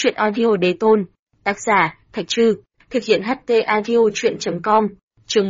Chuyện audio đế tôn. Tác giả, Thạch Trư. Thực hiện HT audio chuyện.com. Chương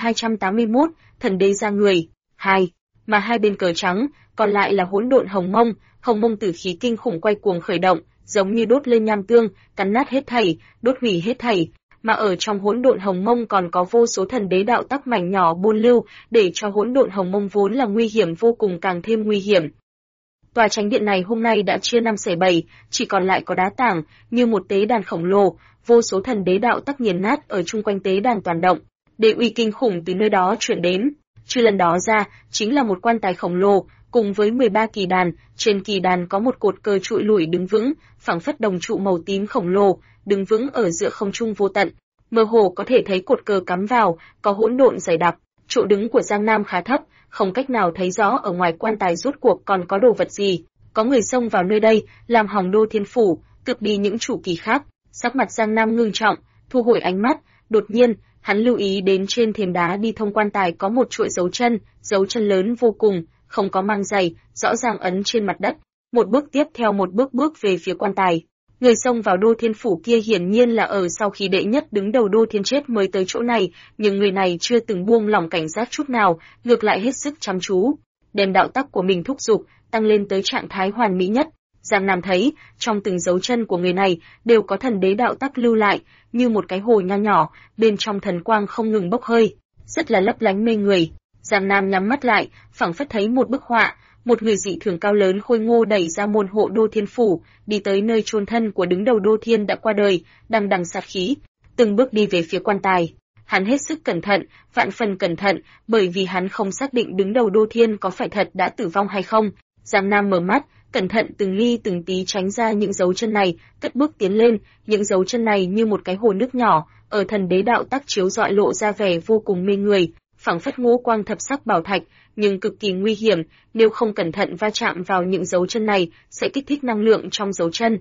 1281, Thần đế ra người. 2. Mà hai bên cờ trắng, còn lại là hỗn độn hồng mông tử khí kinh khủng quay cuồng khởi động, giống như đốt lên nham tương, cắn nát hết thảy, đốt hủy hết thảy. Mà ở trong hỗn độn hồng mông còn có vô số thần đế đạo tắc mảnh nhỏ buôn lưu, để cho hỗn độn hồng mông vốn là nguy hiểm vô cùng càng thêm nguy hiểm. Tòa chánh điện này hôm nay đã chia 5/7, chỉ còn lại có đá tảng, như một tế đàn khổng lồ, vô số thần đế đạo tắc nghiền nát ở chung quanh tế đàn toàn động. Đế uy kinh khủng từ nơi đó chuyển đến. Trừ lần đó ra, chính là một quan tài khổng lồ, cùng với 13 kỳ đàn, trên kỳ đàn có một cột cờ trụi lủi đứng vững, phảng phất đồng trụ màu tím khổng lồ, đứng vững ở giữa không trung vô tận. Mơ hồ có thể thấy cột cờ cắm vào, có hỗn độn dày đặc. Chỗ đứng của Giang Nam khá thấp, không cách nào thấy rõ ở ngoài quan tài rốt cuộc còn có đồ vật gì. Có người xông vào nơi đây, làm hỏng Đô Thiên Phủ, cướp đi những chủ kỳ khác. Sắc mặt Giang Nam ngưng trọng, thu hồi ánh mắt. Đột nhiên, hắn lưu ý đến trên thềm đá đi thông quan tài có một chuỗi dấu chân lớn vô cùng, không có mang giày, rõ ràng ấn trên mặt đất. Một bước tiếp theo một bước về phía quan tài. Người xông vào Đô Thiên Phủ kia hiển nhiên là ở sau khi đệ nhất đứng đầu Đô Thiên chết mới tới chỗ này, nhưng người này chưa từng buông lỏng cảnh giác chút nào, ngược lại hết sức chăm chú, đem đạo tắc của mình thúc giục, tăng lên tới trạng thái hoàn mỹ nhất. Giang Nam thấy, trong từng dấu chân của người này đều có thần đế đạo tắc lưu lại, như một cái hồ nho nhỏ, bên trong thần quang không ngừng bốc hơi, rất là lấp lánh mê người. Giang Nam nhắm mắt lại, phảng phất thấy một bức họa. Một người dị thường cao lớn khôi ngô đẩy ra môn hộ Đô Thiên Phủ, đi tới nơi chôn thân của đứng đầu Đô Thiên đã qua đời, đằng đằng sát khí, từng bước đi về phía quan tài. Hắn hết sức cẩn thận, vạn phần cẩn thận, bởi vì hắn không xác định đứng đầu Đô Thiên có phải thật đã tử vong hay không. Giang Nam mở mắt, cẩn thận từng ly từng tí tránh ra những dấu chân này, cất bước tiến lên, những dấu chân này như một cái hồ nước nhỏ, ở thần đế đạo tắc chiếu rọi lộ ra vẻ vô cùng mê người, phảng phất ngũ quang thập sắc bảo thạch, nhưng cực kỳ nguy hiểm, nếu không cẩn thận va chạm vào những dấu chân này, sẽ kích thích năng lượng trong dấu chân.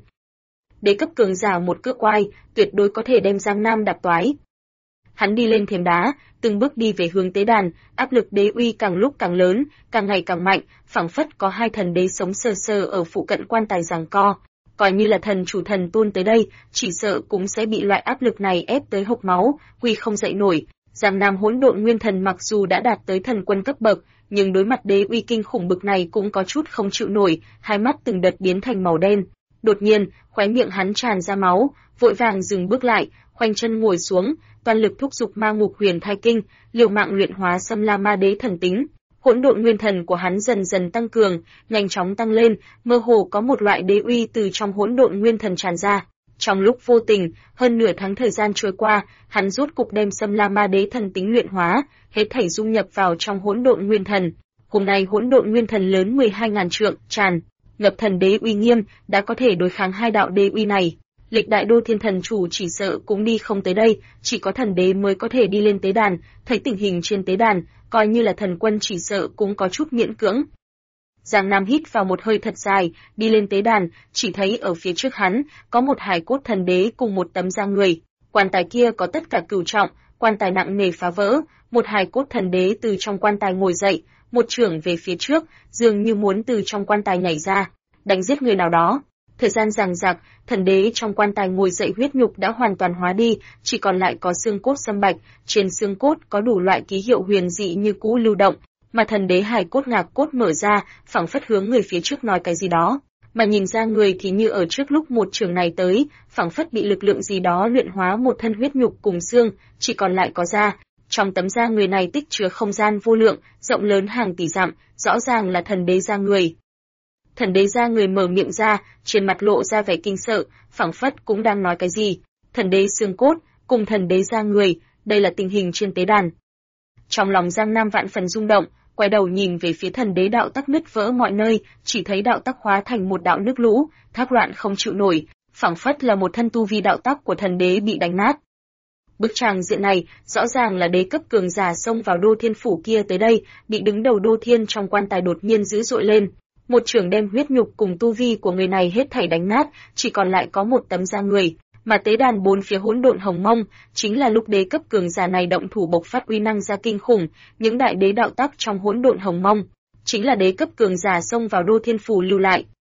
Đế cấp cường giả một cước oai, tuyệt đối có thể đem Giang Nam đạp toái. Hắn đi lên thềm đá, từng bước đi về hướng tế đàn, áp lực đế uy càng lúc càng lớn, càng ngày càng mạnh, phảng phất có hai thần đế sống sờ sờ ở phụ cận quan tài giằng co. Coi như là thần chủ thần tôn tới đây, chỉ sợ cũng sẽ bị loại áp lực này ép tới hộc máu, quy không dậy nổi. Giang Nam hỗn độn nguyên thần mặc dù đã đạt tới thần quân cấp bậc, nhưng đối mặt đế uy kinh khủng bực này cũng có chút không chịu nổi, hai mắt từng đợt biến thành màu đen. Đột nhiên, khóe miệng hắn tràn ra máu, vội vàng dừng bước lại, khoanh chân ngồi xuống, toàn lực thúc giục ma ngục huyền thai kinh, liều mạng luyện hóa Xâm La Ma Đế thần tính. Hỗn độn nguyên thần của hắn dần dần tăng cường, nhanh chóng tăng lên, mơ hồ có một loại đế uy từ trong hỗn độn nguyên thần tràn ra. Trong lúc vô tình, hơn nửa tháng thời gian trôi qua, hắn rốt cục đem Xâm La Ma Đế thần tính luyện hóa, hết thảy dung nhập vào trong hỗn độn nguyên thần. Hôm nay hỗn độn nguyên thần lớn 12.000 trượng, tràn ngập thần đế uy nghiêm, đã có thể đối kháng hai đạo đế uy này. Lịch đại Đô Thiên thần chủ chỉ sợ cũng đi không tới đây, chỉ có thần đế mới có thể đi lên tế đàn, thấy tình hình trên tế đàn, coi như là thần quân chỉ sợ cũng có chút miễn cưỡng. Giang Nam hít vào một hơi thật dài, đi lên tế đàn, chỉ thấy ở phía trước hắn, có một hài cốt thần đế cùng một tấm da người. Quan tài kia có tất cả cửu trọng, quan tài nặng nề phá vỡ, một hài cốt thần đế từ trong quan tài ngồi dậy, một chưởng về phía trước, dường như muốn từ trong quan tài nhảy ra, đánh giết người nào đó. Thời gian dằng dặc, thần đế trong quan tài ngồi dậy huyết nhục đã hoàn toàn hóa đi, chỉ còn lại có xương cốt sâm bạch, trên xương cốt có đủ loại ký hiệu huyền dị như cũ lưu động, mà thần đế hài cốt ngạc cốt mở ra, phảng phất hướng người phía trước nói cái gì đó, mà nhìn ra người thì như ở trước lúc một trường này tới, phảng phất bị lực lượng gì đó luyện hóa một thân huyết nhục cùng xương, chỉ còn lại có da. Trong tấm da người này tích chứa không gian vô lượng, rộng lớn hàng tỷ dặm, rõ ràng là thần đế da người. Thần đế da người mở miệng ra, trên mặt lộ ra vẻ kinh sợ, phảng phất cũng đang nói cái gì. Thần đế xương cốt, cùng thần đế da người, đây là tình hình trên tế đàn. Trong lòng Giang Nam vạn phần rung động, quay đầu nhìn về phía thần đế đạo tắc nứt vỡ mọi nơi, chỉ thấy đạo tắc hóa thành một đạo nước lũ, thác loạn không chịu nổi, phảng phất là một thân tu vi đạo tắc của thần đế bị đánh nát. Bức tràng diện này, rõ ràng là đế cấp cường giả xông vào Đô Thiên Phủ kia tới đây, bị đứng đầu Đô Thiên trong quan tài đột nhiên dữ dội lên. Một chưởng đem huyết nhục cùng tu vi của người này hết thảy đánh nát, chỉ còn lại có một tấm da người, mà tế đàn bốn phía hỗn độn hồng mông, chính là lúc đế cấp cường giả này động thủ bộc phát uy năng ra kinh khủng, những đại đế đạo tắc trong hỗn độn hồng mông, chính là đế cấp cường giả xông vào Đô Thiên Phủ lưu lại.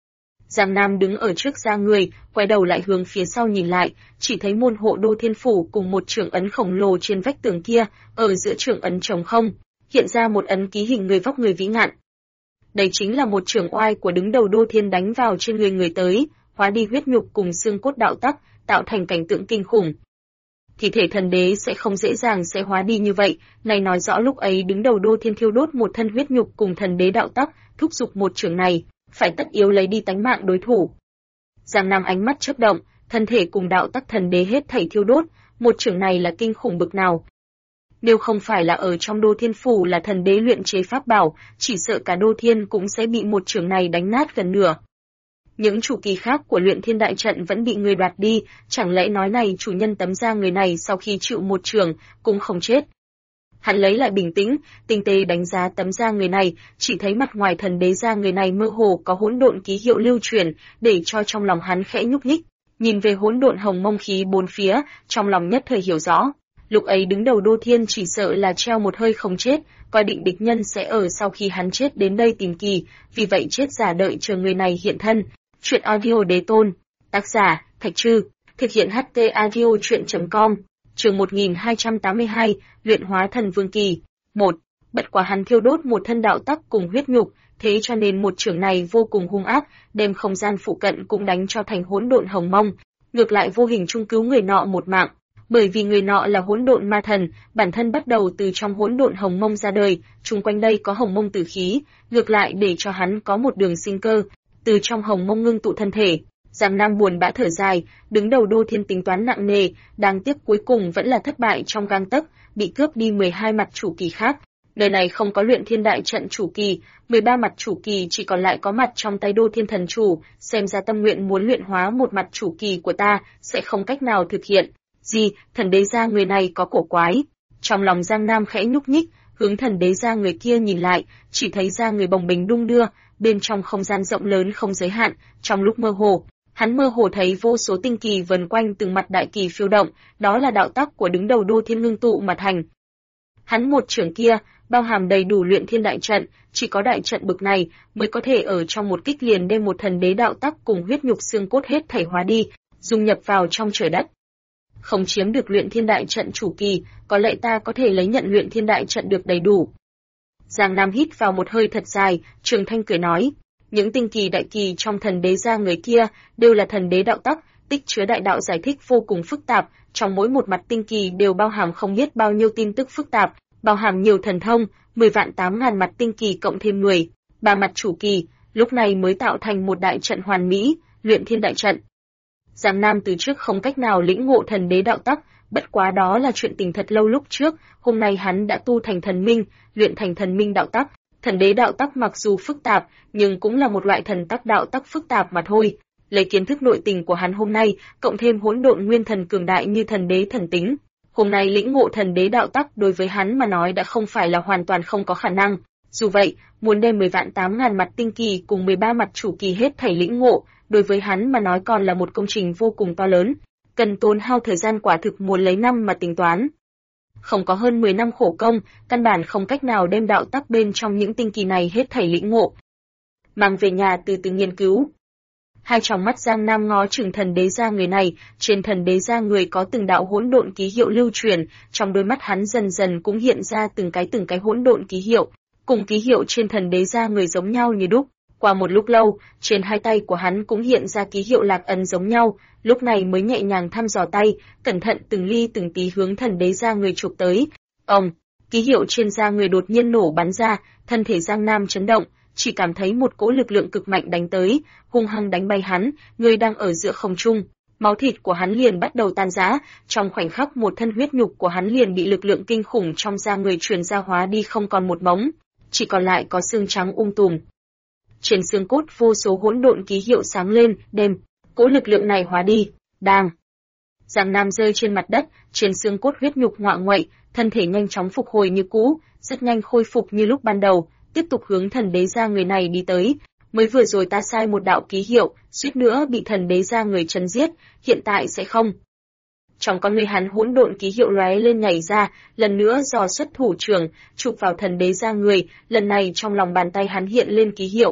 Giang Nam đứng ở trước da người, quay đầu lại hướng phía sau nhìn lại, chỉ thấy môn hộ Đô Thiên Phủ cùng một trưởng ấn khổng lồ trên vách tường kia, ở giữa trưởng ấn trống không, hiện ra một ấn ký hình người vóc người vĩ ngạn. Đây chính là một trưởng oai của đứng đầu Đô Thiên đánh vào trên người tới, hóa đi huyết nhục cùng xương cốt đạo tắc, tạo thành cảnh tượng kinh khủng. Thi thể thần đế sẽ không dễ dàng sẽ hóa đi như vậy, này nói rõ lúc ấy đứng đầu Đô Thiên thiêu đốt một thân huyết nhục cùng thần đế đạo tắc, thúc giục một trưởng này, phải tất yếu lấy đi tánh mạng đối thủ. Giang Nam ánh mắt chớp động, thân thể cùng đạo tắc thần đế hết thảy thiêu đốt, một trưởng này là kinh khủng bực nào. Nếu không phải là ở trong Đô Thiên Phủ là thần đế luyện chế pháp bảo, chỉ sợ cả Đô Thiên cũng sẽ bị một trưởng này đánh nát gần nửa. Những chủ kỳ khác của luyện thiên đại trận vẫn bị người đoạt đi, chẳng lẽ nói này chủ nhân tấm da người này sau khi chịu một trưởng, cũng không chết. Hắn lấy lại bình tĩnh, tinh tế đánh giá tấm da người này, chỉ thấy mặt ngoài thần đế da người này mơ hồ có hỗn độn ký hiệu lưu truyền, để cho trong lòng hắn khẽ nhúc nhích. Nhìn về hỗn độn hồng mông khí bốn phía, trong lòng nhất thời hiểu rõ. Lúc ấy đứng đầu Đô Thiên chỉ sợ là treo một hơi không chết, coi định địch nhân sẽ ở sau khi hắn chết đến đây tìm kỳ, vì vậy chết giả đợi chờ người này hiện thân. Chuyện audio đế tôn, tác giả, Thạch Trư, thực hiện HT audio chuyện.com, chương 1282, luyện hóa thần vương kỳ. 1. Bất quá hắn thiêu đốt một thân đạo tắc cùng huyết nhục, thế cho nên một trưởng này vô cùng hung ác, đem không gian phụ cận cũng đánh cho thành hỗn độn hồng mông, ngược lại vô hình trung cứu người nọ một mạng. Bởi vì người nọ là hỗn độn ma thần, bản thân bắt đầu từ trong hỗn độn hồng mông ra đời, chung quanh đây có hồng mông tử khí, ngược lại để cho hắn có một đường sinh cơ, từ trong hồng mông ngưng tụ thân thể. Giang Nam buồn bã thở dài, đứng đầu Đô Thiên tính toán nặng nề, đáng tiếc cuối cùng vẫn là thất bại trong gang tấc, bị cướp đi 12 mặt chủ kỳ khác. Nơi này không có luyện thiên đại trận chủ kỳ, 13 mặt chủ kỳ chỉ còn lại có mặt trong tay Đô Thiên thần chủ, xem ra tâm nguyện muốn luyện hóa một mặt chủ kỳ của ta sẽ không cách nào thực hiện. Gì, thần đế gia người này có cổ quái. Trong lòng Giang Nam khẽ nhúc nhích, hướng thần đế gia người kia nhìn lại, chỉ thấy ra người bồng bềnh đung đưa, bên trong không gian rộng lớn không giới hạn, trong lúc mơ hồ, hắn mơ hồ thấy vô số tinh kỳ vần quanh từng mặt đại kỳ phiêu động, đó là đạo tắc của đứng đầu Đô Thiên ngưng tụ mà thành. Hắn một trưởng kia, bao hàm đầy đủ luyện thiên đại trận, chỉ có đại trận bực này mới có thể ở trong một kích liền đem một thần đế đạo tắc cùng huyết nhục xương cốt hết thảy hóa đi, dung nhập vào trong trời đất. Không chiếm được luyện thiên đại trận chủ kỳ, có lẽ ta có thể lấy nhận luyện thiên đại trận được đầy đủ. Giang Nam hít vào một hơi thật dài, Trường Thanh cười nói, những tinh kỳ đại kỳ trong thần đế gia người kia đều là thần đế đạo tắc, tích chứa đại đạo giải thích vô cùng phức tạp, trong mỗi một mặt tinh kỳ đều bao hàm không biết bao nhiêu tin tức phức tạp, bao hàm nhiều thần thông, 10.800.000 mặt tinh kỳ cộng thêm 13 mặt chủ kỳ, lúc này mới tạo thành một đại trận hoàn mỹ, luyện thiên đại trận. Giang Nam từ trước không cách nào lĩnh ngộ thần đế đạo tắc, bất quá đó là chuyện tình thật lâu lúc trước, hôm nay hắn đã tu thành thần minh, luyện thành thần minh đạo tắc. Thần đế đạo tắc mặc dù phức tạp, nhưng cũng là một loại thần tắc đạo tắc phức tạp mà thôi. Lấy kiến thức nội tình của hắn hôm nay, cộng thêm hỗn độn nguyên thần cường đại như thần đế thần tính, hôm nay lĩnh ngộ thần đế đạo tắc đối với hắn mà nói đã không phải là hoàn toàn không có khả năng. Dù vậy, muốn đem 10.800.000 mặt tinh kỳ cùng 13 mặt chủ kỳ hết thảy lĩnh ngộ, đối với hắn mà nói còn là một công trình vô cùng to lớn, cần tốn hao thời gian quả thực muốn lấy năm mà tính toán. Không có hơn 10 năm khổ công, căn bản không cách nào đem đạo tắc bên trong những tinh kỳ này hết thảy lĩnh ngộ. Mang về nhà từ từ nghiên cứu. Hai tròng mắt Giang Nam ngó chừng thần đế gia người này, trên thần đế gia người có từng đạo hỗn độn ký hiệu lưu truyền, trong đôi mắt hắn dần dần cũng hiện ra từng cái hỗn độn ký hiệu, cùng ký hiệu trên thần đế gia người giống nhau như đúc. Qua một lúc lâu, trên hai tay của hắn cũng hiện ra ký hiệu lạc ấn giống nhau, lúc này mới nhẹ nhàng thăm dò tay, cẩn thận từng ly từng tí hướng thần đế gia người chụp tới. Ký hiệu trên da người đột nhiên nổ bắn ra, thân thể Giang Nam chấn động, chỉ cảm thấy một cỗ lực lượng cực mạnh đánh tới, hung hăng đánh bay hắn, người đang ở giữa không trung. Máu thịt của hắn liền bắt đầu tan rã, trong khoảnh khắc một thân huyết nhục của hắn liền bị lực lượng kinh khủng trong da người truyền ra hóa đi không còn một mống, chỉ còn lại có xương trắng tùm. Trên xương cốt vô số hỗn độn ký hiệu sáng lên, đem cỗ lực lượng này hóa đi. Đang. Giang Nam rơi trên mặt đất, trên xương cốt huyết nhục ngoạ nguậy, thân thể nhanh chóng phục hồi như cũ, rất nhanh khôi phục như lúc ban đầu, tiếp tục hướng thần đế gia người này đi tới. Mới vừa rồi ta sai một đạo ký hiệu, suýt nữa bị thần đế gia người chấn giết, hiện tại sẽ không. Trong con người hắn hỗn độn ký hiệu lóe lên nhảy ra, lần nữa dò xuất thủ trưởng, chụp vào thần đế gia người, lần này trong lòng bàn tay hắn hiện lên ký hiệu,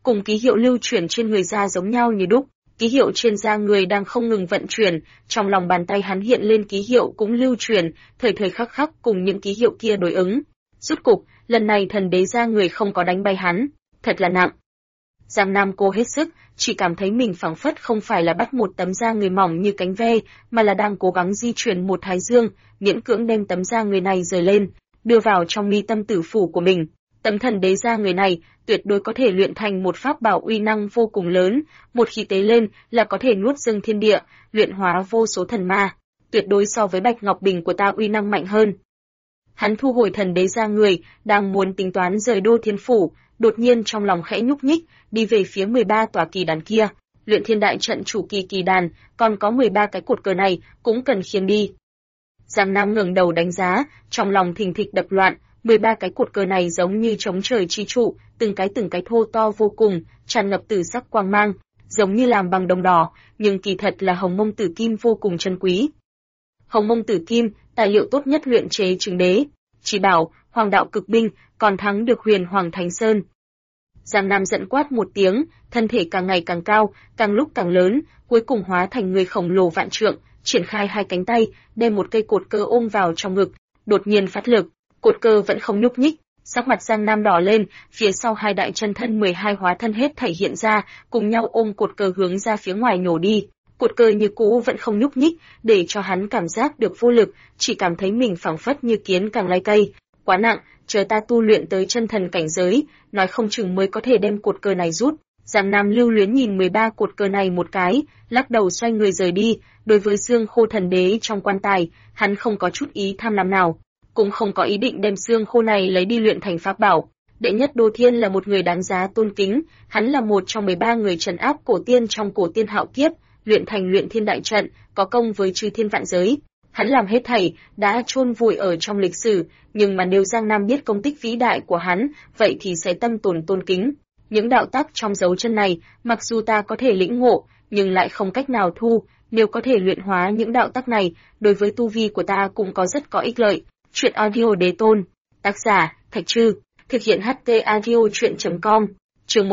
cùng ký hiệu lưu chuyển trên người da giống nhau như đúc. Ký hiệu trên da người đang không ngừng vận chuyển, trong lòng bàn tay hắn hiện lên ký hiệu cũng lưu chuyển, thời thời khắc khắc cùng những ký hiệu kia đối ứng. Rốt cục, lần này thần đế da người không có đánh bay hắn, thật là nặng. Giang Nam cố hết sức, chỉ cảm thấy mình phảng phất không phải là bắt một tấm da người mỏng như cánh ve, mà là đang cố gắng di chuyển một thái dương, miễn cưỡng đem tấm da người này rời lên, đưa vào trong mi tâm tử phủ của mình. Tấm thần đế da người này tuyệt đối có thể luyện thành một pháp bảo uy năng vô cùng lớn, một khi tế lên là có thể nuốt dâng thiên địa, luyện hóa vô số thần ma, tuyệt đối so với Bạch Ngọc Bình của ta uy năng mạnh hơn. Hắn thu hồi thần đế da người, đang muốn tính toán rời Đô Thiên phủ, đột nhiên trong lòng khẽ nhúc nhích, đi về phía 13 tòa kỳ đàn kia. Luyện Thiên đại trận chủ kỳ đàn, còn có 13 cái cột cờ này cũng cần khiêng đi. Giang Nam ngẩng đầu đánh giá, trong lòng thình thịch đập loạn, 13 cái cột cờ này giống như chống trời chi trụ, từng cái thô to vô cùng, tràn ngập tử sắc quang mang, giống như làm bằng đồng đỏ, nhưng kỳ thật là hồng mông tử kim vô cùng chân quý. Hồng mông tử kim, tài liệu tốt nhất luyện chế chứng đế, chỉ bảo, hoàng đạo cực binh, còn thắng được Huyền Hoàng Thánh Sơn. Giang Nam giận quát một tiếng, thân thể càng ngày càng cao, càng lúc càng lớn, cuối cùng hóa thành người khổng lồ vạn trượng, triển khai hai cánh tay, đem một cây cột cơ ôm vào trong ngực, đột nhiên phát lực, cột cơ vẫn không nhúc nhích, sắc mặt Giang Nam đỏ lên, phía sau hai đại chân thân 12 hóa thân hết thảy hiện ra, cùng nhau ôm cột cơ hướng ra phía ngoài nhổ đi. Cột cơ như cũ vẫn không nhúc nhích, để cho hắn cảm giác được vô lực, chỉ cảm thấy mình phảng phất như kiến càng lai cây, quá nặng, chờ ta tu luyện tới chân thần cảnh giới, nói không chừng mới có thể đem cột cơ này rút. Giang Nam lưu luyến nhìn 13 cột cờ này một cái, lắc đầu xoay người rời đi, đối với xương khô thần đế trong quan tài, hắn không có chút ý tham lam nào, cũng không có ý định đem xương khô này lấy đi luyện thành pháp bảo. Đệ nhất Đô Thiên là một người đáng giá tôn kính, hắn là một trong 13 người trấn áp cổ tiên trong cổ tiên hạo kiếp, luyện thành Luyện Thiên đại trận, có công với chư thiên vạn giới. Hắn làm hết thảy, đã chôn vùi ở trong lịch sử, nhưng mà nếu Giang Nam biết công tích vĩ đại của hắn, vậy thì sẽ tâm tồn tôn kính. Những đạo tắc trong dấu chân này, mặc dù ta có thể lĩnh ngộ, nhưng lại không cách nào thu, nếu có thể luyện hóa những đạo tắc này, đối với tu vi của ta cũng có rất có ích lợi. Truyện audio đế tôn, tác giả, Thạch Trư, thực hiện HT audio truyện.com, chương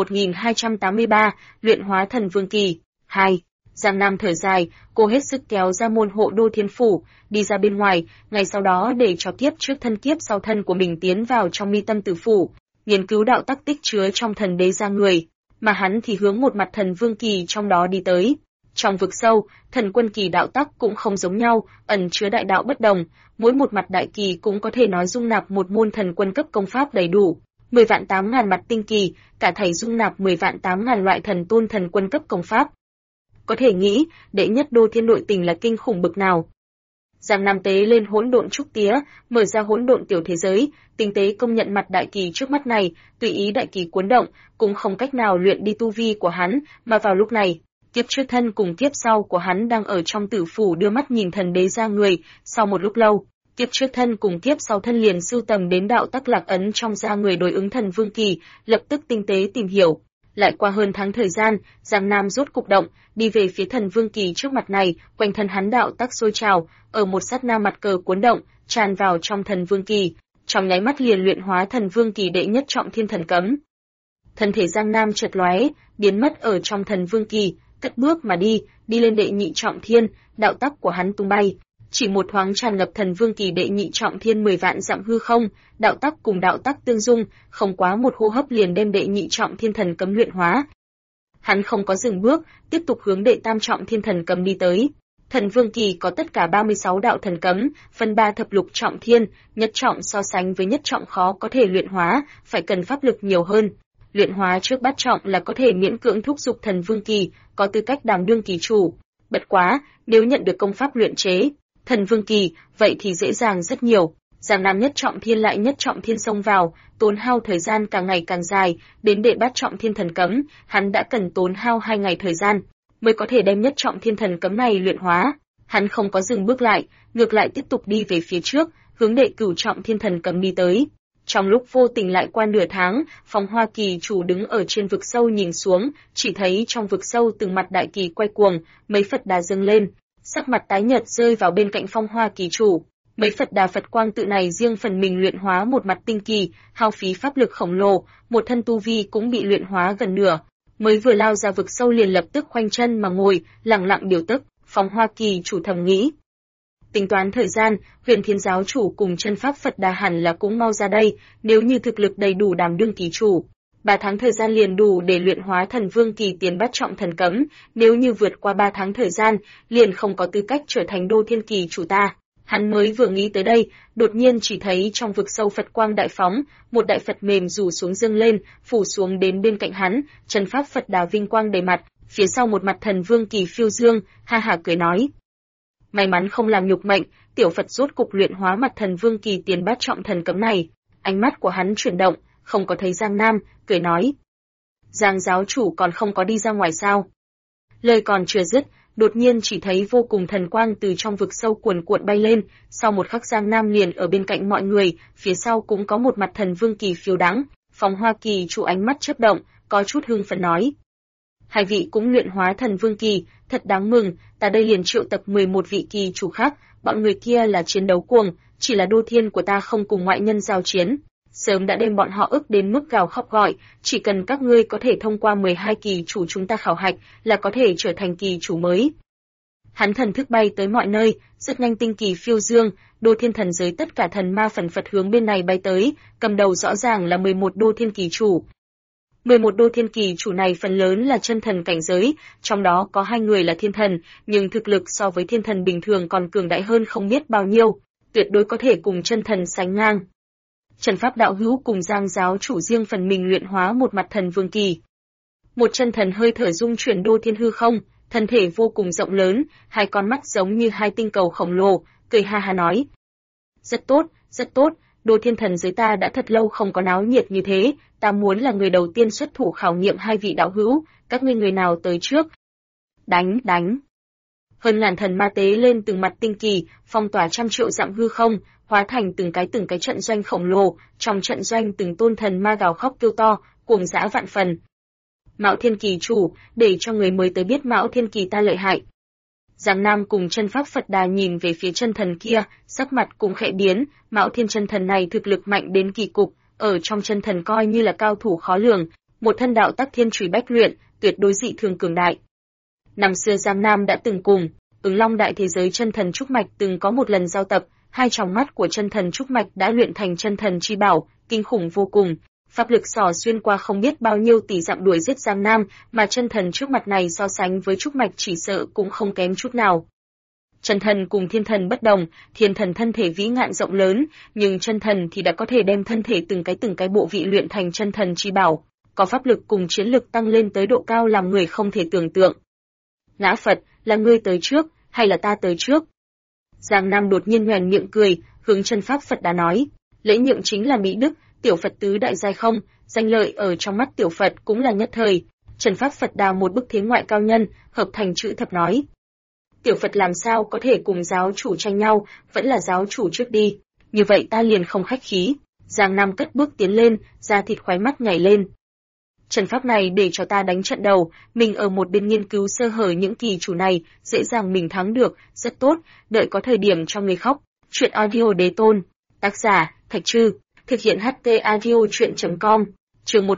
1283, luyện hóa thần vương kỳ, 2. Giang Nam thở dài, cô hết sức kéo ra môn hộ Đô Thiên phủ, đi ra bên ngoài, ngày sau đó để cho kiếp trước thân kiếp sau thân của mình tiến vào trong mi tâm tử phủ, nghiên cứu đạo tắc tích chứa trong thần đế ra người, mà hắn thì hướng một mặt thần vương kỳ trong đó đi tới. Trong vực sâu, thần quân kỳ đạo tắc cũng không giống nhau, ẩn chứa đại đạo bất đồng, mỗi một mặt đại kỳ cũng có thể nói dung nạp một môn thần quân cấp công pháp đầy đủ. 10 vạn 8 ngàn mặt tinh kỳ, cả thảy dung nạp 10 vạn 8 ngàn loại thần tôn thần quân cấp công pháp. Có thể nghĩ, đệ nhất Đô Thiên nội tình là kinh khủng bực nào. Giang Nam tế lên hỗn độn trúc tía, mở ra hỗn độn tiểu thế giới, tinh tế công nhận mặt đại kỳ trước mắt này, tùy ý đại kỳ cuốn động, cũng không cách nào luyện đi tu vi của hắn, mà vào lúc này, kiếp trước thân cùng kiếp sau của hắn đang ở trong tử phủ đưa mắt nhìn thần đế ra người, sau một lúc lâu, kiếp trước thân cùng kiếp sau thân liền sưu tầm đến đạo tắc lạc ấn trong da người đối ứng thần vương kỳ, lập tức tinh tế tìm hiểu. Lại qua hơn tháng thời gian, Giang Nam rốt cục động, đi về phía thần vương kỳ trước mặt này, quanh thân hắn đạo tắc sôi trào, ở một sát na mặt cờ cuốn động, tràn vào trong thần vương kỳ, trong nháy mắt liền luyện hóa thần vương kỳ đệ nhất trọng thiên thần cấm. Thân thể Giang Nam chợt lóe, biến mất ở trong thần vương kỳ, cất bước mà đi lên đệ nhị trọng thiên, đạo tắc của hắn tung bay. Chỉ một thoáng tràn ngập thần vương kỳ đệ nhị trọng thiên 10 vạn dặm hư không, đạo tắc cùng đạo tắc tương dung, không quá một hô hấp liền đem đệ nhị trọng thiên thần cấm luyện hóa. Hắn không có dừng bước, tiếp tục hướng đệ tam trọng thiên thần cấm đi tới. Thần vương kỳ có tất cả 36 đạo thần cấm, phân 3 thập lục trọng thiên, nhất trọng so sánh với nhất trọng khó có thể luyện hóa, phải cần pháp lực nhiều hơn. Luyện hóa trước bát trọng là có thể miễn cưỡng thúc giục thần vương kỳ, có tư cách đảm đương kỳ chủ. Bất quá, nếu nhận được công pháp luyện chế thần vương kỳ, vậy thì dễ dàng rất nhiều. Giang Nam nhất trọng thiên lại nhất trọng thiên xông vào, tốn hao thời gian càng ngày càng dài, đến đệ bát trọng thiên thần cấm, hắn đã cần tốn hao 2 ngày thời gian, mới có thể đem nhất trọng thiên thần cấm này luyện hóa. Hắn không có dừng bước lại, ngược lại tiếp tục đi về phía trước, hướng đệ cửu trọng thiên thần cấm đi tới. Trong lúc vô tình lại qua nửa tháng, Phong Hoa Kỳ chủ đứng ở trên vực sâu nhìn xuống, chỉ thấy trong vực sâu từng mặt đại kỳ quay cuồng, mấy Phật đà dâng lên. Sắc mặt tái nhợt rơi vào bên cạnh Phong Hoa Kỳ chủ. Mấy Phật Đà Phật quang tự này riêng phần mình luyện hóa một mặt tinh kỳ, hao phí pháp lực khổng lồ, một thân tu vi cũng bị luyện hóa gần nửa. Mới vừa lao ra vực sâu liền lập tức khoanh chân mà ngồi, lặng lặng điều tức. Phóng Hoa Kỳ chủ thầm nghĩ. Tính toán thời gian, Huyền Thiên giáo chủ cùng chân pháp Phật Đà hẳn là cũng mau ra đây, nếu như thực lực đầy đủ đảm đương kỳ chủ. 3 tháng thời gian liền đủ để luyện hóa thần vương kỳ tiền bát trọng thần cấm, nếu như vượt qua 3 tháng thời gian, liền không có tư cách trở thành đô thiên kỳ chủ ta. Hắn mới vừa nghĩ tới đây, đột nhiên chỉ thấy trong vực sâu Phật quang đại phóng, một đại Phật mềm rủ xuống dâng lên, phủ xuống đến bên cạnh hắn, chân pháp Phật Đà vinh quang đầy mặt, phía sau một mặt thần vương kỳ phiêu dương, ha hả cười nói. May mắn không làm nhục mệnh, tiểu Phật rốt cục luyện hóa mặt thần vương kỳ tiền bát trọng thần cấm này. Ánh mắt của hắn chuyển động, không có thấy Giang Nam, cười nói. Giang giáo chủ còn không có đi ra ngoài sao? Lời còn chưa dứt, đột nhiên chỉ thấy vô cùng thần quang từ trong vực sâu cuồn cuộn bay lên, sau một khắc Giang Nam liền ở bên cạnh mọi người, phía sau cũng có một mặt thần vương kỳ phiêu đãng. Phóng Hoa Kỳ chủ ánh mắt chớp động, có chút hưng phấn nói. Hai vị cũng luyện hóa thần vương kỳ, thật đáng mừng, ta đây liền triệu tập 11 vị kỳ chủ khác, bọn người kia là chiến đấu cuồng, chỉ là đô thiên của ta không cùng ngoại nhân giao chiến. Sớm đã đem bọn họ ức đến mức gào khóc gọi, chỉ cần các ngươi có thể thông qua 12 kỳ chủ chúng ta khảo hạch là có thể trở thành kỳ chủ mới. Hắn thần thức bay tới mọi nơi, rất nhanh tinh kỳ phiêu dương, đô thiên thần giới tất cả thần ma phần phật hướng bên này bay tới, cầm đầu rõ ràng là 11 đô thiên kỳ chủ. 11 đô thiên kỳ chủ này phần lớn là chân thần cảnh giới, trong đó có 2 người là thiên thần, nhưng thực lực so với thiên thần bình thường còn cường đại hơn không biết bao nhiêu, tuyệt đối có thể cùng chân thần sánh ngang. Trần Pháp đạo hữu cùng Giang giáo chủ riêng phần mình luyện hóa một mặt thần vương kỳ. Một chân thần hơi thở dung chuyển đô thiên hư không, thân thể vô cùng rộng lớn, hai con mắt giống như hai tinh cầu khổng lồ, cười ha ha nói. Rất tốt, đô thiên thần giới ta đã thật lâu không có náo nhiệt như thế, ta muốn là người đầu tiên xuất thủ khảo nghiệm hai vị đạo hữu, các ngươi người nào tới trước? Đánh. Hơn ngàn thần ma tế lên từng mặt tinh kỳ, phong tỏa trăm triệu dặm hư không, hóa thành từng cái trận doanh khổng lồ, trong trận doanh từng tôn thần ma gào khóc kêu to, cuồng dã vạn phần. Mạo Thiên Kỳ chủ, để cho người mới tới biết Mạo Thiên Kỳ ta lợi hại. Giang Nam cùng chân pháp Phật Đà nhìn về phía chân thần kia, sắc mặt cũng khẽ biến, Mạo Thiên chân thần này thực lực mạnh đến kỳ cục, ở trong chân thần coi như là cao thủ khó lường, một thân đạo tắc thiên chủy bách luyện, tuyệt đối dị thường cường đại. Năm xưa Giang Nam đã từng cùng Ứng Long đại thế giới chân thần trúc mạch từng có một lần giao tập, hai tròng mắt của chân thần trúc mạch đã luyện thành chân thần chi bảo, kinh khủng vô cùng. Pháp lực xỏ xuyên qua không biết bao nhiêu tỷ dặm đuổi giết Giang Nam, mà chân thần trước mặt này so sánh với trúc mạch chỉ sợ cũng không kém chút nào. Chân thần cùng thiên thần bất đồng, thiên thần thân thể vĩ ngạn rộng lớn, nhưng chân thần thì đã có thể đem thân thể từng cái bộ vị luyện thành chân thần chi bảo, có pháp lực cùng chiến lực tăng lên tới độ cao làm người không thể tưởng tượng. Ngã Phật, là ngươi tới trước, hay là ta tới trước? Giang Nam đột nhiên nhoẻn miệng cười, hướng chân pháp Phật Đà nói, lễ nhượng chính là mỹ đức, tiểu Phật tứ đại giai không, danh lợi ở trong mắt tiểu Phật cũng là nhất thời. Trần pháp Phật Đà một bức thế ngoại cao nhân, hợp thành chữ thập nói. Tiểu Phật làm sao có thể cùng giáo chủ tranh nhau, vẫn là giáo chủ trước đi. Như vậy ta liền không khách khí. Giang Nam cất bước tiến lên, da thịt khoái mắt nhảy lên. Trần pháp này để cho ta đánh trận đầu, mình ở một bên nghiên cứu sơ hở những kỳ chủ này, dễ dàng mình thắng được, rất tốt, đợi có thời điểm cho người khóc. Chuyện audio đế tôn. Tác giả, Thạch Trư. Thực hiện HT audio chuyện.com. Chương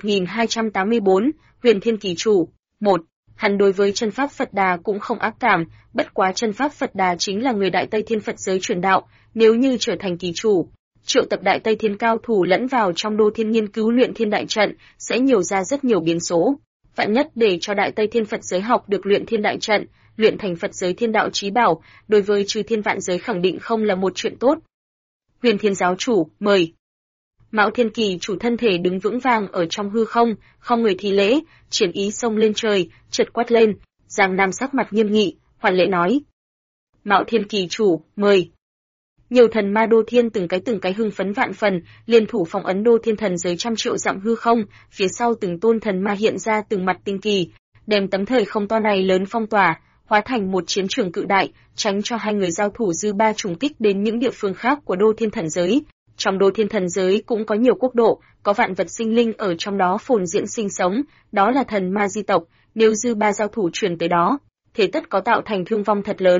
1284, Huyền Thiên Kỳ Chủ. 1. Hắn đối với chân pháp Phật Đà cũng không ác cảm, bất quá chân pháp Phật Đà chính là người Đại Tây Thiên Phật giới truyền đạo, nếu như trở thành kỳ chủ, triệu tập Đại Tây Thiên cao thủ lẫn vào trong đô thiên nghiên cứu luyện thiên đại trận, sẽ nhiều ra rất nhiều biến số. Vạn nhất để cho Đại Tây Thiên Phật giới học được luyện thiên đại trận, luyện thành Phật giới thiên đạo chí bảo, đối với chư thiên vạn giới khẳng định không là một chuyện tốt. Huyền Thiên giáo chủ, mời. Mạo Thiên Kỳ chủ thân thể đứng vững vàng ở trong hư không, không người thi lễ, triển ý xông lên trời, chợt quát lên, Giang Nam sắc mặt nghiêm nghị, hoàn lễ nói. Mạo Thiên Kỳ chủ, mời. Nhiều thần ma đô thiên từng cái hưng phấn vạn phần, liên thủ phong ấn đô thiên thần giới trăm triệu dặm hư không, phía sau từng tôn thần ma hiện ra từng mặt tinh kỳ, đem tấm thời không to này lớn phong tỏa, hóa thành một chiến trường cự đại, tránh cho hai người giao thủ dư ba trùng kích đến những địa phương khác của đô thiên thần giới. Trong đô thiên thần giới cũng có nhiều quốc độ, có vạn vật sinh linh ở trong đó phồn diễn sinh sống, đó là thần ma di tộc, nếu dư ba giao thủ truyền tới đó, thế tất có tạo thành thương vong thật lớn.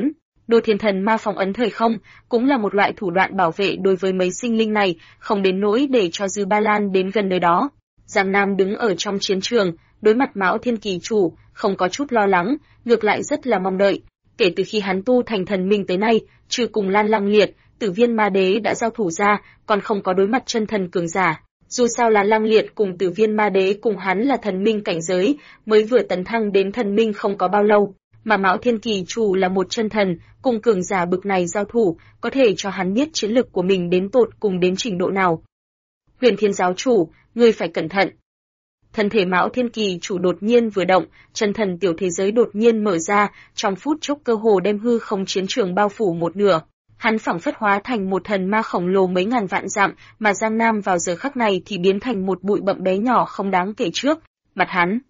Đô Thiên Thần Ma phong ấn thời không cũng là một loại thủ đoạn bảo vệ đối với mấy sinh linh này, không đến nỗi để cho Dư Ba Lan đến gần nơi đó. Giang Nam đứng ở trong chiến trường, đối mặt Mão Thiên Kỳ chủ, không có chút lo lắng, ngược lại rất là mong đợi. Kể từ khi hắn tu thành thần minh tới nay, trừ cùng Lan Lăng Liệt, Tử Viên Ma Đế đã giao thủ ra, còn không có đối mặt chân thần cường giả. Dù sao là Lăng Liệt cùng Tử Viên Ma Đế cùng hắn là thần minh cảnh giới, mới vừa tấn thăng đến thần minh không có bao lâu, mà Mão Thiên Kỳ chủ là một chân thần, cùng cường giả bực này giao thủ, có thể cho hắn biết chiến lực của mình đến tột cùng đến trình độ nào. Huyền Thiên giáo chủ, ngươi phải cẩn thận. Thân thể Mão Thiên Kỳ chủ đột nhiên vừa động, chân thần tiểu thế giới đột nhiên mở ra, trong phút chốc cơ hồ đem hư không chiến trường bao phủ một nửa. Hắn phảng phất hóa thành một thần ma khổng lồ mấy ngàn vạn dặm, mà Giang Nam vào giờ khắc này thì biến thành một bụi bặm bé nhỏ không đáng kể trước mặt hắn.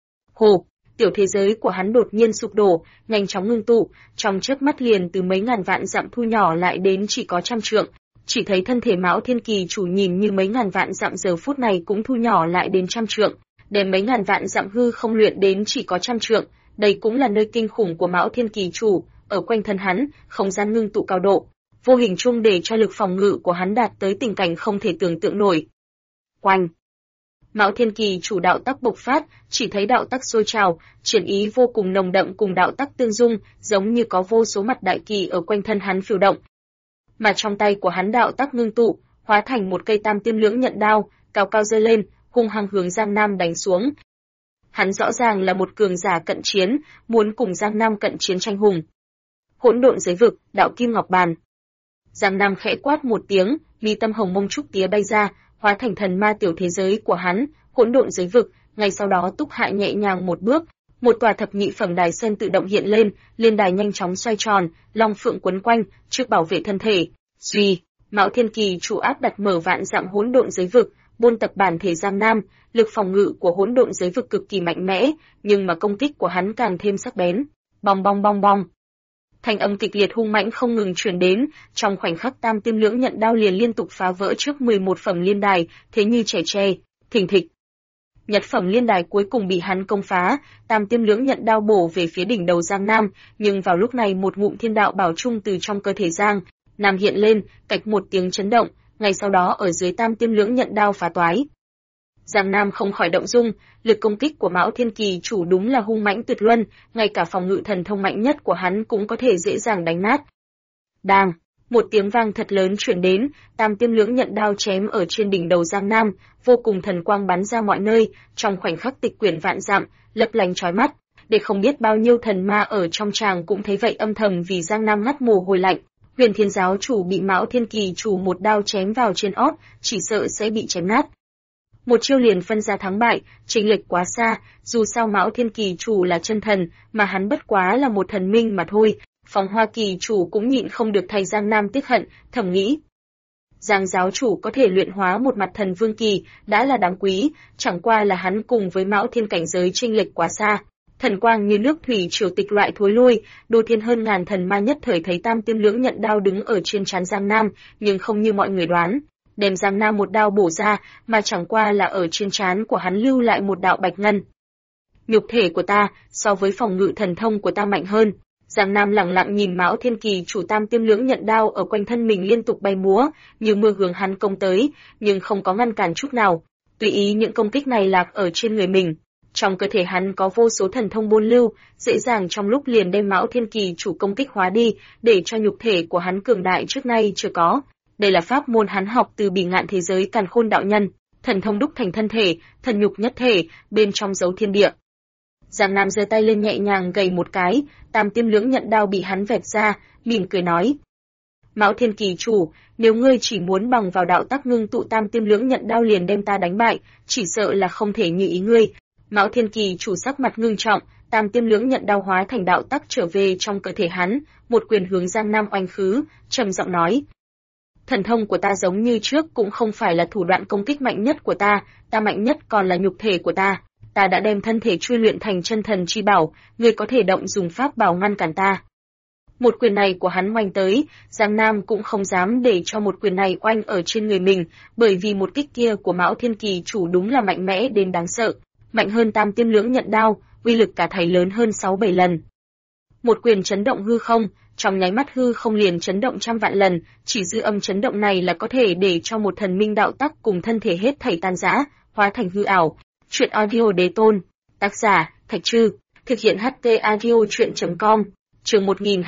Hồ, tiểu thế giới của hắn đột nhiên sụp đổ, nhanh chóng ngưng tụ, trong chớp mắt liền từ mấy ngàn vạn dặm thu nhỏ lại đến chỉ có 100 trượng. Chỉ thấy thân thể Mão Thiên Kỳ chủ nhìn như mấy ngàn vạn dặm giờ phút này cũng thu nhỏ lại đến 100 trượng, đem mấy ngàn vạn dặm hư không luyện đến chỉ có 100 trượng. Đây cũng là nơi kinh khủng của Mão Thiên Kỳ chủ, ở quanh thân hắn, không gian ngưng tụ cao độ, vô hình chung để cho lực phòng ngự của hắn đạt tới tình cảnh không thể tưởng tượng nổi. Oanh! Mão Thiên Kỳ chủ đạo tắc bộc phát, chỉ thấy đạo tắc sôi trào, triển ý vô cùng nồng đậm cùng đạo tắc tương dung, giống như có vô số mặt đại kỳ ở quanh thân hắn phiêu động. Mà trong tay của hắn đạo tắc ngưng tụ, hóa thành một cây tam tiêm lưỡng nhận đao, cao cao giơ lên, hung hăng hướng Giang Nam đánh xuống. Hắn rõ ràng là một cường giả cận chiến, muốn cùng Giang Nam cận chiến tranh hùng. Hỗn độn giới vực, đạo kim ngọc bàn. Giang Nam khẽ quát một tiếng, mi tâm hồng mông trúc tía bay ra, hóa thành thần ma tiểu thế giới của hắn, hỗn độn giới vực. Ngay sau đó Túc Hại nhẹ nhàng một bước, một tòa thập nhị phẩm đài sen tự động hiện lên, liên đài nhanh chóng xoay tròn, long phượng quấn quanh, trước bảo vệ thân thể. Duy, Mão Thiên Kỳ chủ áp đặt mở vạn dặm hỗn độn giới vực, buôn tập bản thể Giang Nam, lực phòng ngự của hỗn độn giới vực cực kỳ mạnh mẽ, nhưng mà công kích của hắn càng thêm sắc bén. Bong bong bong bong. Thanh âm kịch liệt hung mãnh không ngừng truyền đến, trong khoảnh khắc tam tiêm lưỡng nhận đao liền liên tục phá vỡ trước 11 phẩm liên đài, thế như trẻ tre, thình thịch. Nhật phẩm liên đài cuối cùng bị hắn công phá, tam tiêm lưỡng nhận đao bổ về phía đỉnh đầu Giang Nam, nhưng vào lúc này một ngụm thiên đạo bảo trung từ trong cơ thể Giang Nam hiện lên, cạch một tiếng chấn động, ngay sau đó ở dưới tam tiêm lưỡng nhận đao phá toái. Giang Nam không khỏi động dung, lực công kích của Mão Thiên Kỳ chủ đúng là hung mãnh tuyệt luân, ngay cả phòng ngự thần thông mạnh nhất của hắn cũng có thể dễ dàng đánh nát. Đang, một tiếng vang thật lớn truyền đến, tam tiêm lưỡng nhận đao chém ở trên đỉnh đầu Giang Nam, vô cùng thần quang bắn ra mọi nơi, trong khoảnh khắc tịch quyển vạn dặm, lấp lánh chói mắt, để không biết bao nhiêu thần ma ở trong tràng cũng thấy vậy âm thầm vì Giang Nam ngắt mồ hôi lạnh. Huyền Thiên giáo chủ bị Mão Thiên Kỳ chủ một đao chém vào trên ót, chỉ sợ sẽ bị chém nát. Một chiêu liền phân ra thắng bại, chênh lệch quá xa, dù sao Mão Thiên Kỳ chủ là chân thần, mà hắn bất quá là một thần minh mà thôi. Phong Hoa Kỳ chủ cũng nhịn không được thay Giang Nam tiếc hận, thầm nghĩ. Giang giáo chủ có thể luyện hóa một mặt thần vương kỳ, đã là đáng quý, chẳng qua là hắn cùng với Mão Thiên cảnh giới chênh lệch quá xa. Thần quang như nước thủy triều tịch loại thối lui, Đô Thiên hơn ngàn thần ma nhất thời thấy tam tiêm lưỡng nhận đao đứng ở trên trán Giang Nam, nhưng không như mọi người đoán, đem Giang Nam một đao bổ ra, mà chẳng qua là ở trên trán của hắn lưu lại một đạo bạch ngân. Nhục thể của ta, so với phòng ngự thần thông của ta mạnh hơn. Giang Nam lặng lặng nhìn Mão Thiên Kỳ chủ tam tiêm lưỡng nhận đao ở quanh thân mình liên tục bay múa, như mưa hướng hắn công tới, nhưng không có ngăn cản chút nào. Tùy ý những công kích này lạc ở trên người mình. Trong cơ thể hắn có vô số thần thông buôn lưu, dễ dàng trong lúc liền đem Mão Thiên Kỳ chủ công kích hóa đi, để cho nhục thể của hắn cường đại trước nay chưa có. Đây là pháp môn hắn học từ Bỉ Ngạn thế giới Càn Khôn đạo nhân, thần thông đúc thành thân thể, thần nhục nhất thể, bên trong giấu thiên địa. Giang Nam giơ tay lên nhẹ nhàng gầy một cái, tam tiêm lưỡng nhận đao bị hắn vẹp ra, mỉm cười nói: Mão Thiên Kỳ chủ, nếu ngươi chỉ muốn bằng vào đạo tắc ngưng tụ tam tiêm lưỡng nhận đao liền đem ta đánh bại, chỉ sợ là không thể như ý ngươi. Mão Thiên Kỳ chủ sắc mặt ngưng trọng, tam tiêm lưỡng nhận đao hóa thành đạo tắc trở về trong cơ thể hắn, một quyền hướng Giang Nam oanh khứ, trầm giọng nói: Thần thông của ta giống như trước cũng không phải là thủ đoạn công kích mạnh nhất của ta mạnh nhất còn là nhục thể của ta. Ta đã đem thân thể truy luyện thành chân thần chi bảo, ngươi có thể động dùng pháp bảo ngăn cản ta. Một quyền này của hắn oanh tới, Giang Nam cũng không dám để cho một quyền này oanh ở trên người mình, bởi vì một kích kia của Mão Thiên Kỳ chủ đúng là mạnh mẽ đến đáng sợ, mạnh hơn tam tiêm lưỡng nhận đao, uy lực cả thảy lớn hơn 6-7 lần. một quyền chấn động hư không, trong nháy mắt hư không liền chấn động trăm vạn lần, chỉ dư âm chấn động này là có thể để cho một thần minh đạo tắc cùng thân thể hết thảy tan rã, hóa thành hư ảo. Truyện audio đế tôn, tác giả Thạch Trư, thực hiện HT audio truyện.com, chương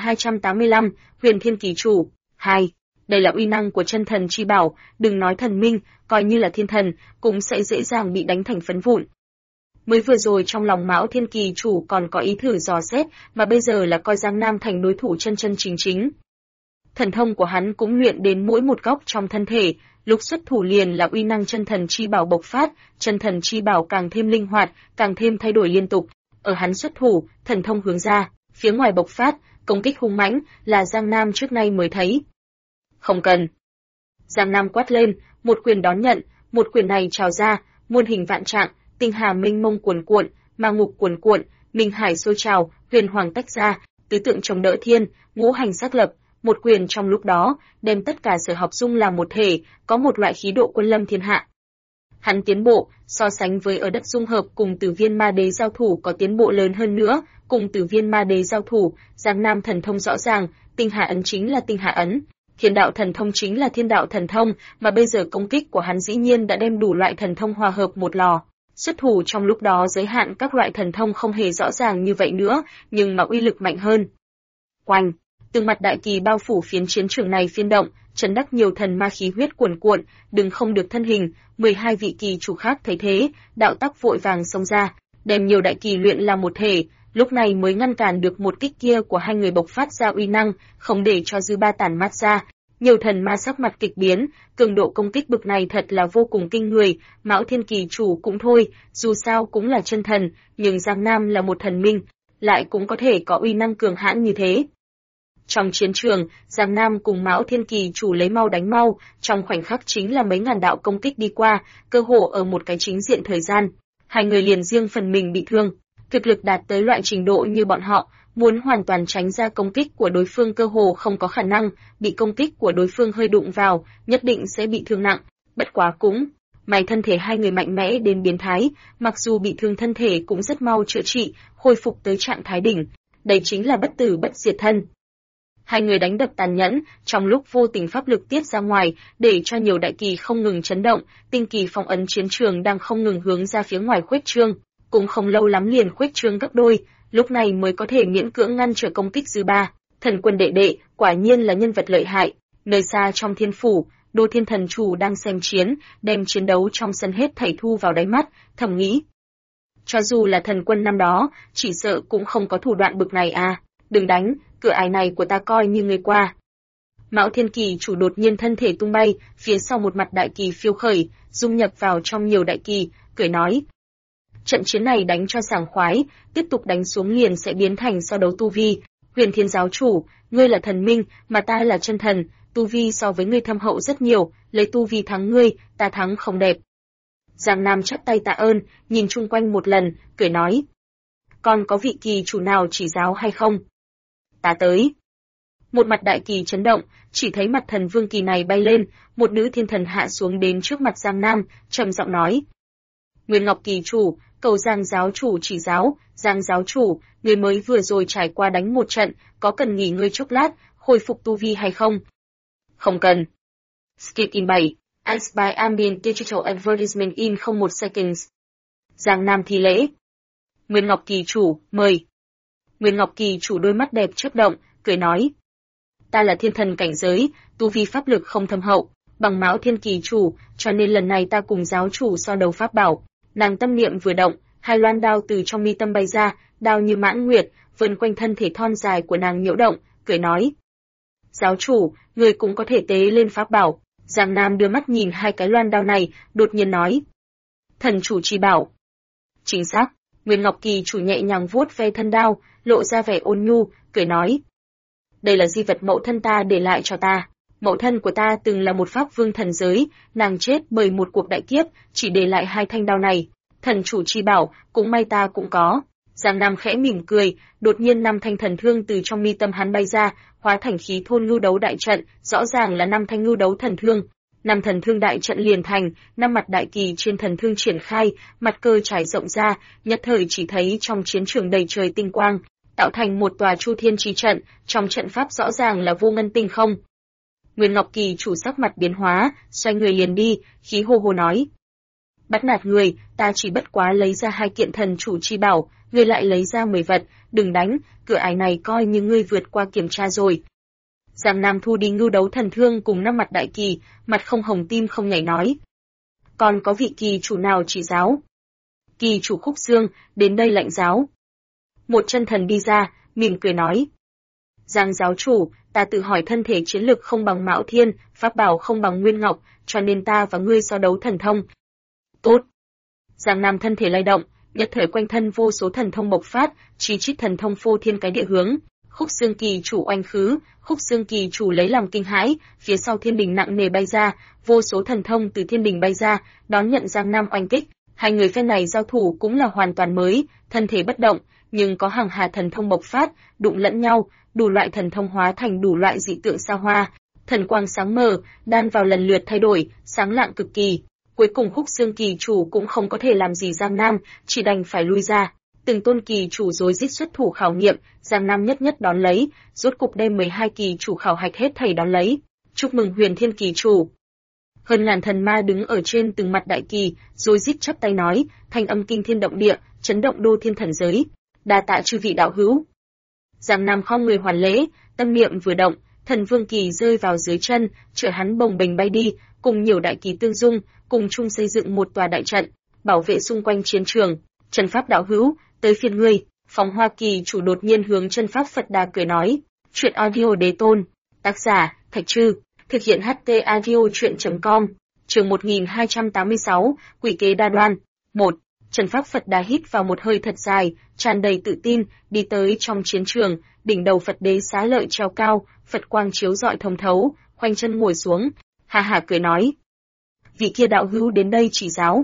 1285, Huyền Thiên Kỳ Chủ 2. Đây là uy năng của chân thần chi bảo, đừng nói thần minh, coi như là thiên thần, cũng sẽ dễ dàng bị đánh thành phấn vụn. Mới vừa rồi trong lòng Mão Thiên Kỳ Chủ còn có ý thử dò xét, mà bây giờ là coi Giang Nam thành đối thủ chân chân chính chính. Thần thông của hắn cũng luyện đến mỗi một góc trong thân thể, lúc xuất thủ liền là uy năng chân thần chi bảo bộc phát, chân thần chi bảo càng thêm linh hoạt, càng thêm thay đổi liên tục. Ở hắn xuất thủ, thần thông hướng ra, phía ngoài bộc phát, công kích hung mãnh, là Giang Nam trước nay mới thấy. Không cần. Giang Nam quát lên, một quyền đón nhận, một quyền này trào ra, muôn hình vạn trạng, tinh hà minh mông cuồn cuộn, ma ngục cuồn cuộn, minh hải sôi trào, huyền hoàng tách ra, tứ tượng chống đỡ thiên, ngũ hành xác lập, một quyền trong lúc đó, đem tất cả sở học dung làm một thể, có một loại khí độ quân lâm thiên hạ. Hắn tiến bộ, so sánh với ở đất dung hợp cùng Tử Viên Ma Đế giao thủ có tiến bộ lớn hơn nữa, cùng Tử Viên Ma Đế giao thủ, Giang Nam thần thông rõ ràng, tinh hà ấn chính là tinh hà ấn, thiên đạo thần thông chính là thiên đạo thần thông, mà bây giờ công kích của hắn dĩ nhiên đã đem đủ loại thần thông hòa hợp một lò. Xuất thủ trong lúc đó giới hạn các loại thần thông không hề rõ ràng như vậy nữa, nhưng mà uy lực mạnh hơn. Oanh, từng mặt đại kỳ bao phủ phiến chiến trường này phiên động, chấn đắc nhiều thần ma khí huyết cuồn cuộn, đừng không được thân hình, 12 vị kỳ chủ khác thấy thế, đạo tắc vội vàng xông ra, đem nhiều đại kỳ luyện làm một thể, lúc này mới ngăn cản được một kích kia của hai người bộc phát ra uy năng, không để cho dư ba tản mát ra. Nhiều thần ma sắc mặt kịch biến, cường độ công kích bực này thật là vô cùng kinh người, Mão Thiên Kỳ Chủ cũng thôi, dù sao cũng là chân thần, nhưng Giang Nam là một thần minh, lại cũng có thể có uy năng cường hãn như thế. Trong chiến trường, Giang Nam cùng Mão Thiên Kỳ Chủ lấy mau đánh mau, trong khoảnh khắc chính là mấy ngàn đạo công kích đi qua, cơ hồ ở một cái chính diện thời gian. Hai người liền riêng phần mình bị thương, thực lực đạt tới loại trình độ như bọn họ, muốn hoàn toàn tránh ra công kích của đối phương cơ hồ không có khả năng, bị công kích của đối phương hơi đụng vào, nhất định sẽ bị thương nặng, bất quá cũng may thân thể hai người mạnh mẽ đến biến thái, mặc dù bị thương thân thể cũng rất mau chữa trị, khôi phục tới trạng thái đỉnh, đây chính là bất tử bất diệt thân. Hai người đánh đập tàn nhẫn, trong lúc vô tình pháp lực tiết ra ngoài, để cho nhiều đại kỳ không ngừng chấn động, tinh kỳ phong ấn chiến trường đang không ngừng hướng ra phía ngoài khuếch trương, cũng không lâu lắm liền khuếch trương gấp đôi, lúc này mới có thể miễn cưỡng ngăn trở công kích dư ba. Thần quân đệ đệ, quả nhiên là nhân vật lợi hại. Nơi xa trong thiên phủ, Đô Thiên Thần Chủ đang xem chiến, đem chiến đấu trong sân hết thảy thu vào đáy mắt, thầm nghĩ. Cho dù là thần quân năm đó, chỉ sợ cũng không có thủ đoạn bực này à, đừng đánh, cửa ải này của ta coi như người qua. Mão Thiên Kỳ Chủ đột nhiên thân thể tung bay, phía sau một mặt đại kỳ phiêu khởi, dung nhập vào trong nhiều đại kỳ, cười nói. Trận chiến này đánh cho sảng khoái, tiếp tục đánh xuống liền sẽ biến thành so đấu tu vi. Huyền Thiên giáo chủ, ngươi là thần minh, mà ta là chân thần, tu vi so với ngươi thâm hậu rất nhiều, lấy tu vi thắng ngươi, ta thắng không đẹp. Giang Nam chắp tay tạ ơn, nhìn chung quanh một lần, cười nói. Còn có vị kỳ chủ nào chỉ giáo hay không? Ta tới. Một mặt đại kỳ chấn động, chỉ thấy mặt thần vương kỳ này bay lên, một nữ thiên thần hạ xuống đến trước mặt Giang Nam, trầm giọng nói. Nguyên Ngọc kỳ chủ, cầu Giang giáo chủ chỉ giáo, Giang giáo chủ, người mới vừa rồi trải qua đánh một trận, có cần nghỉ ngơi chốc lát, khôi phục tu vi hay không? Không cần. Skip in 7, Ads by Ambient Digital Advertisement in 01 seconds. Giang Nam thi lễ. Nguyên Ngọc kỳ chủ, mời. Nguyên Ngọc kỳ chủ đôi mắt đẹp chớp động, cười nói. Ta là thiên thần cảnh giới, tu vi pháp lực không thâm hậu, bằng Mão Thiên Kỳ chủ, cho nên lần này ta cùng giáo chủ so đấu pháp bảo. Nàng tâm niệm vừa động, hai loan đao từ trong mi tâm bay ra, đao như mãn nguyệt, vần quanh thân thể thon dài của nàng nhiễu động, cười nói. Giáo chủ, người cũng có thể tế lên pháp bảo. Giang Nam đưa mắt nhìn hai cái loan đao này, đột nhiên nói. Thần chủ chỉ bảo. Chính xác, Nguyên Ngọc kỳ chủ nhẹ nhàng vuốt ve thân đao, lộ ra vẻ ôn nhu, cười nói. Đây là di vật mẫu thân ta để lại cho ta. Mẫu thân của ta từng là một pháp vương thần giới, nàng chết bởi một cuộc đại kiếp, chỉ để lại hai thanh đao này. Thần chủ chi bảo, cũng may ta cũng có. Giang Nam khẽ mỉm cười, đột nhiên 5 thanh thần thương từ trong mi tâm hắn bay ra, hóa thành khí thôn ngưu đấu đại trận, rõ ràng là 5 thanh ngưu đấu thần thương. 5 thần thương đại trận liền thành, 5 mặt đại kỳ trên thần thương triển khai, mặt cơ trải rộng ra, nhất thời chỉ thấy trong chiến trường đầy trời tinh quang, tạo thành một tòa Chu Thiên Chí trận, trong trận pháp rõ ràng là vô ngân tinh không. Nguyên Ngọc Kỳ chủ sắc mặt biến hóa, xoay người liền đi, khí hô hô nói: "Bắt nạt người, ta chỉ bất quá lấy ra 2 kiện thần chủ chi bảo, ngươi lại lấy ra 10 vật, đừng đánh, cửa ải này coi như ngươi vượt qua kiểm tra rồi." Giang Nam thu đi Ngưu Đấu Thần Thương cùng 5 mặt đại kỳ, mặt không hồng tim không nhảy nói: "Còn có vị kỳ chủ nào chỉ giáo?" Kỳ chủ Khúc Dương, đến đây lệnh giáo. Một chân thần đi ra, mỉm cười nói: "Giang giáo chủ, ta tự hỏi thân thể chiến lực không bằng Mạo Thiên, pháp bảo không bằng Nguyên Ngọc, cho nên ta và ngươi so đấu thần thông." "Tốt." Giang Nam thân thể lay động, nhất thời quanh thân vô số thần thông bộc phát, chi chít thần thông phô thiên cái địa hướng. Khúc Dương kỳ chủ oanh khứ, Khúc Dương kỳ chủ lấy làm kinh hãi, phía sau thiên đình nặng nề bay ra, vô số thần thông từ thiên đình bay ra, đón nhận Giang Nam oanh kích. Hai người phe này giao thủ cũng là hoàn toàn mới, thân thể bất động, nhưng có hàng hà thần thông bộc phát, đụng lẫn nhau, đủ loại thần thông hóa thành đủ loại dị tượng xa hoa, thần quang sáng mờ, đan vào lần lượt thay đổi, sáng lạng cực kỳ. Cuối cùng Khúc Dương kỳ chủ cũng không có thể làm gì Giang Nam, chỉ đành phải lui ra. Từng tôn kỳ chủ rối rít xuất thủ khảo nghiệm, Giang Nam nhất nhất đón lấy, rốt cục đem 12 kỳ chủ khảo hạch hết thảy đón lấy. Chúc mừng Huyền Thiên kỳ chủ. Hơn ngàn thần ma đứng ở trên từng mặt đại kỳ, rối rít chắp tay nói, thanh âm kinh thiên động địa, chấn động đô thiên thần giới. Đa tạ chư vị đạo hữu. Giang Nam khom người hoàn lễ, tâm niệm vừa động, thần vương kỳ rơi vào dưới chân, chở hắn bồng bềnh bay đi, cùng nhiều đại kỳ tương dung, cùng chung xây dựng một tòa đại trận, bảo vệ xung quanh chiến trường. Chân pháp đạo hữu, tới phiên ngươi. Phóng Hoa kỳ chủ đột nhiên hướng chân pháp Phật Đà cười nói. Chuyện audio đế tôn. Tác giả, Thạch Trư. Thực hiện HT audio chuyện.com. Chương 1286, Quỷ kế đa đoan. 1. Chân pháp Phật Đà hít vào một hơi thật dài, tràn đầy tự tin, đi tới trong chiến trường, đỉnh đầu Phật đế xá lợi treo cao, Phật quang chiếu rọi thông thấu, khoanh chân ngồi xuống, ha ha cười nói. Vị kia đạo hữu đến đây chỉ giáo.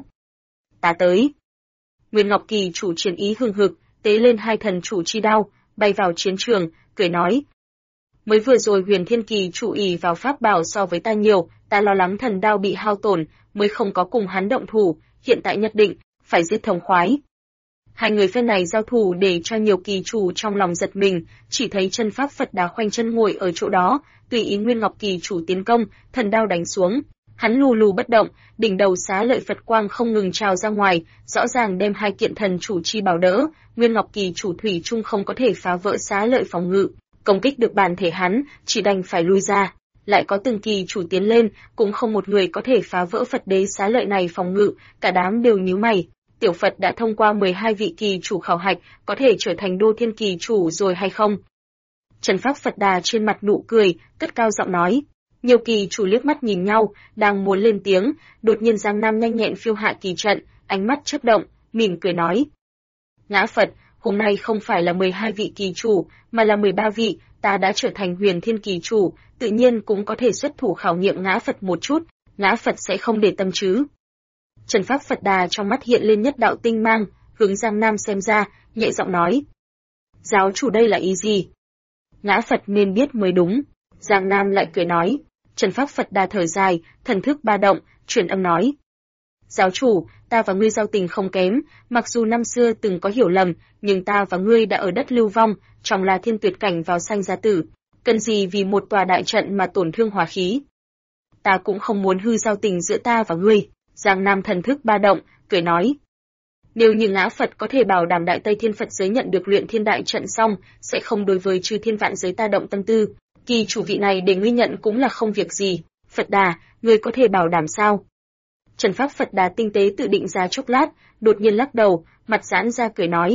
Ta tới. Nguyên Ngọc Kỳ chủ chiến ý hừng hực, tế lên 2 thần chủ chi đao, bay vào chiến trường, cười nói. Mới vừa rồi Huyền Thiên Kỳ chủ ỷ vào pháp bảo so với ta nhiều, ta lo lắng thần đao bị hao tổn, mới không có cùng hắn động thủ, hiện tại nhất định phải giết thống khoái. Hai người phe này giao thủ để cho nhiều kỳ chủ trong lòng giật mình, chỉ thấy chân pháp Phật Đà khoanh chân ngồi ở chỗ đó, tùy ý Nguyên Ngọc Kỳ chủ tiến công, thần đao đánh xuống. Hắn lù lù bất động, đỉnh đầu xá lợi Phật quang không ngừng trào ra ngoài, rõ ràng đem 2 kiện thần chủ chi bảo đỡ, Nguyên Ngọc Kỳ chủ thủy chung không có thể phá vỡ xá lợi phòng ngự, công kích được bản thể hắn, chỉ đành phải lui ra. Lại có từng kỳ chủ tiến lên, cũng không một người có thể phá vỡ Phật đế xá lợi này phòng ngự, cả đám đều nhíu mày. Tiểu Phật đã thông qua 12 vị kỳ chủ khảo hạch, có thể trở thành đô thiên kỳ chủ rồi hay không? Trần Pháp Phật Đà trên mặt nụ cười, cất cao giọng nói. Nhiều kỳ chủ liếc mắt nhìn nhau, đang muốn lên tiếng, đột nhiên Giang Nam nhanh nhẹn phiêu hạ kỳ trận, ánh mắt chớp động, mỉm cười nói. Ngã Phật, hôm nay không phải là 12 vị kỳ chủ, mà là 13 vị, ta đã trở thành Huyền Thiên kỳ chủ, tự nhiên cũng có thể xuất thủ khảo nghiệm Ngã Phật một chút, Ngã Phật sẽ không để tâm chứ. Trần Pháp Phật Đà trong mắt hiện lên nhất đạo tinh mang, hướng Giang Nam xem ra, nhẹ giọng nói. Giáo chủ đây là ý gì? Ngã Phật nên biết mới đúng. Giang Nam lại cười nói. Trần Pháp Phật Đà thở dài, thần thức ba động, truyền âm nói. Giáo chủ, ta và ngươi giao tình không kém, mặc dù năm xưa từng có hiểu lầm, nhưng ta và ngươi đã ở đất lưu vong, trong là thiên tuyệt cảnh vào sanh ra tử. Cần gì vì một tòa đại trận mà tổn thương hòa khí? Ta cũng không muốn hư giao tình giữa ta và ngươi. Giang Nam thần thức ba động, cười nói. Nếu như Ngã Phật có thể bảo đảm Đại Tây Thiên Phật giới nhận được luyện thiên đại trận xong, sẽ không đối với chư thiên vạn giới ta động tâm tư. Kỳ chủ vị này để ngươi nhận cũng là không việc gì. Phật Đà, ngươi có thể bảo đảm sao? Trần Pháp Phật Đà tinh tế tự định ra chốc lát, đột nhiên lắc đầu, mặt giãn ra cười nói.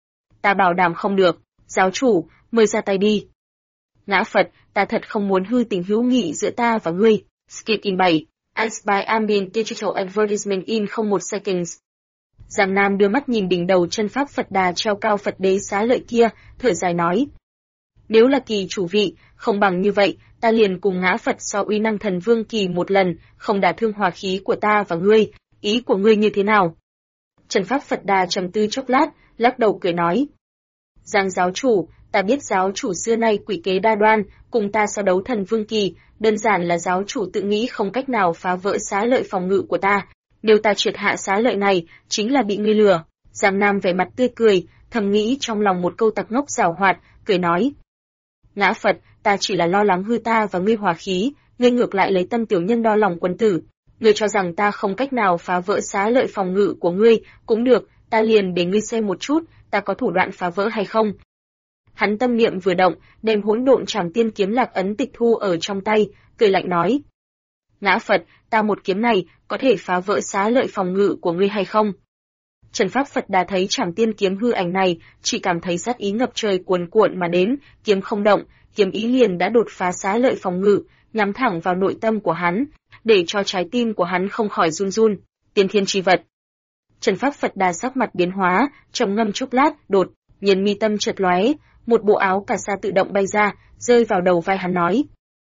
Ta bảo đảm không được, giáo chủ, mời ra tay đi. Ngã Phật, ta thật không muốn hư tình hữu nghị giữa ta và ngươi. Skip in 7. Ads by Ambient Digital Advertisement in 01 seconds. Giang Nam đưa mắt nhìn đỉnh đầu chân pháp Phật Đà treo cao Phật đế xá lợi kia, thở dài nói. Nếu là kỳ chủ vị, không bằng như vậy, ta liền cùng Ngã Phật so uy năng thần vương kỳ một lần, không đả thương hòa khí của ta và ngươi, ý của ngươi như thế nào? Trần Pháp Phật Đà trầm tư chốc lát, lắc đầu cười nói. Giang giáo chủ, ta biết giáo chủ xưa nay quỷ kế đa đoan, cùng ta so đấu thần vương kỳ, đơn giản là giáo chủ tự nghĩ không cách nào phá vỡ xá lợi phòng ngự của ta. Nếu ta triệt hạ xá lợi này, chính là bị ngươi lừa. Giang Nam vẻ mặt tươi cười, thầm nghĩ trong lòng một câu tặc ngốc giảo hoạt, cười nói: Ngã Phật, ta chỉ là lo lắng hư ta và ngươi hòa khí, ngươi ngược lại lấy tâm tiểu nhân đo lòng quân tử. Ngươi cho rằng ta không cách nào phá vỡ xá lợi phòng ngự của ngươi, cũng được, ta liền để ngươi xem một chút, ta có thủ đoạn phá vỡ hay không. Hắn tâm niệm vừa động, đem Hỗn Độn Trảm Tiên kiếm lạc ấn tịch thu ở trong tay, cười lạnh nói: Ngã Phật, ta một kiếm này có thể phá vỡ xá lợi phòng ngự của ngươi hay không? Trần Pháp Phật Đà thấy Trảm Tiên kiếm hư ảnh này, chỉ cảm thấy sát ý ngập trời cuồn cuộn mà đến, kiếm không động, kiếm ý liền đã đột phá xá lợi phòng ngự, nhắm thẳng vào nội tâm của hắn, để cho trái tim của hắn không khỏi run run. Tiên thiên chi vật. Trần Pháp Phật Đà sắc mặt biến hóa, trầm ngâm chốc lát, đột nhiên mi tâm chợt lóe, một bộ áo cà sa tự động bay ra, rơi vào đầu vai hắn nói: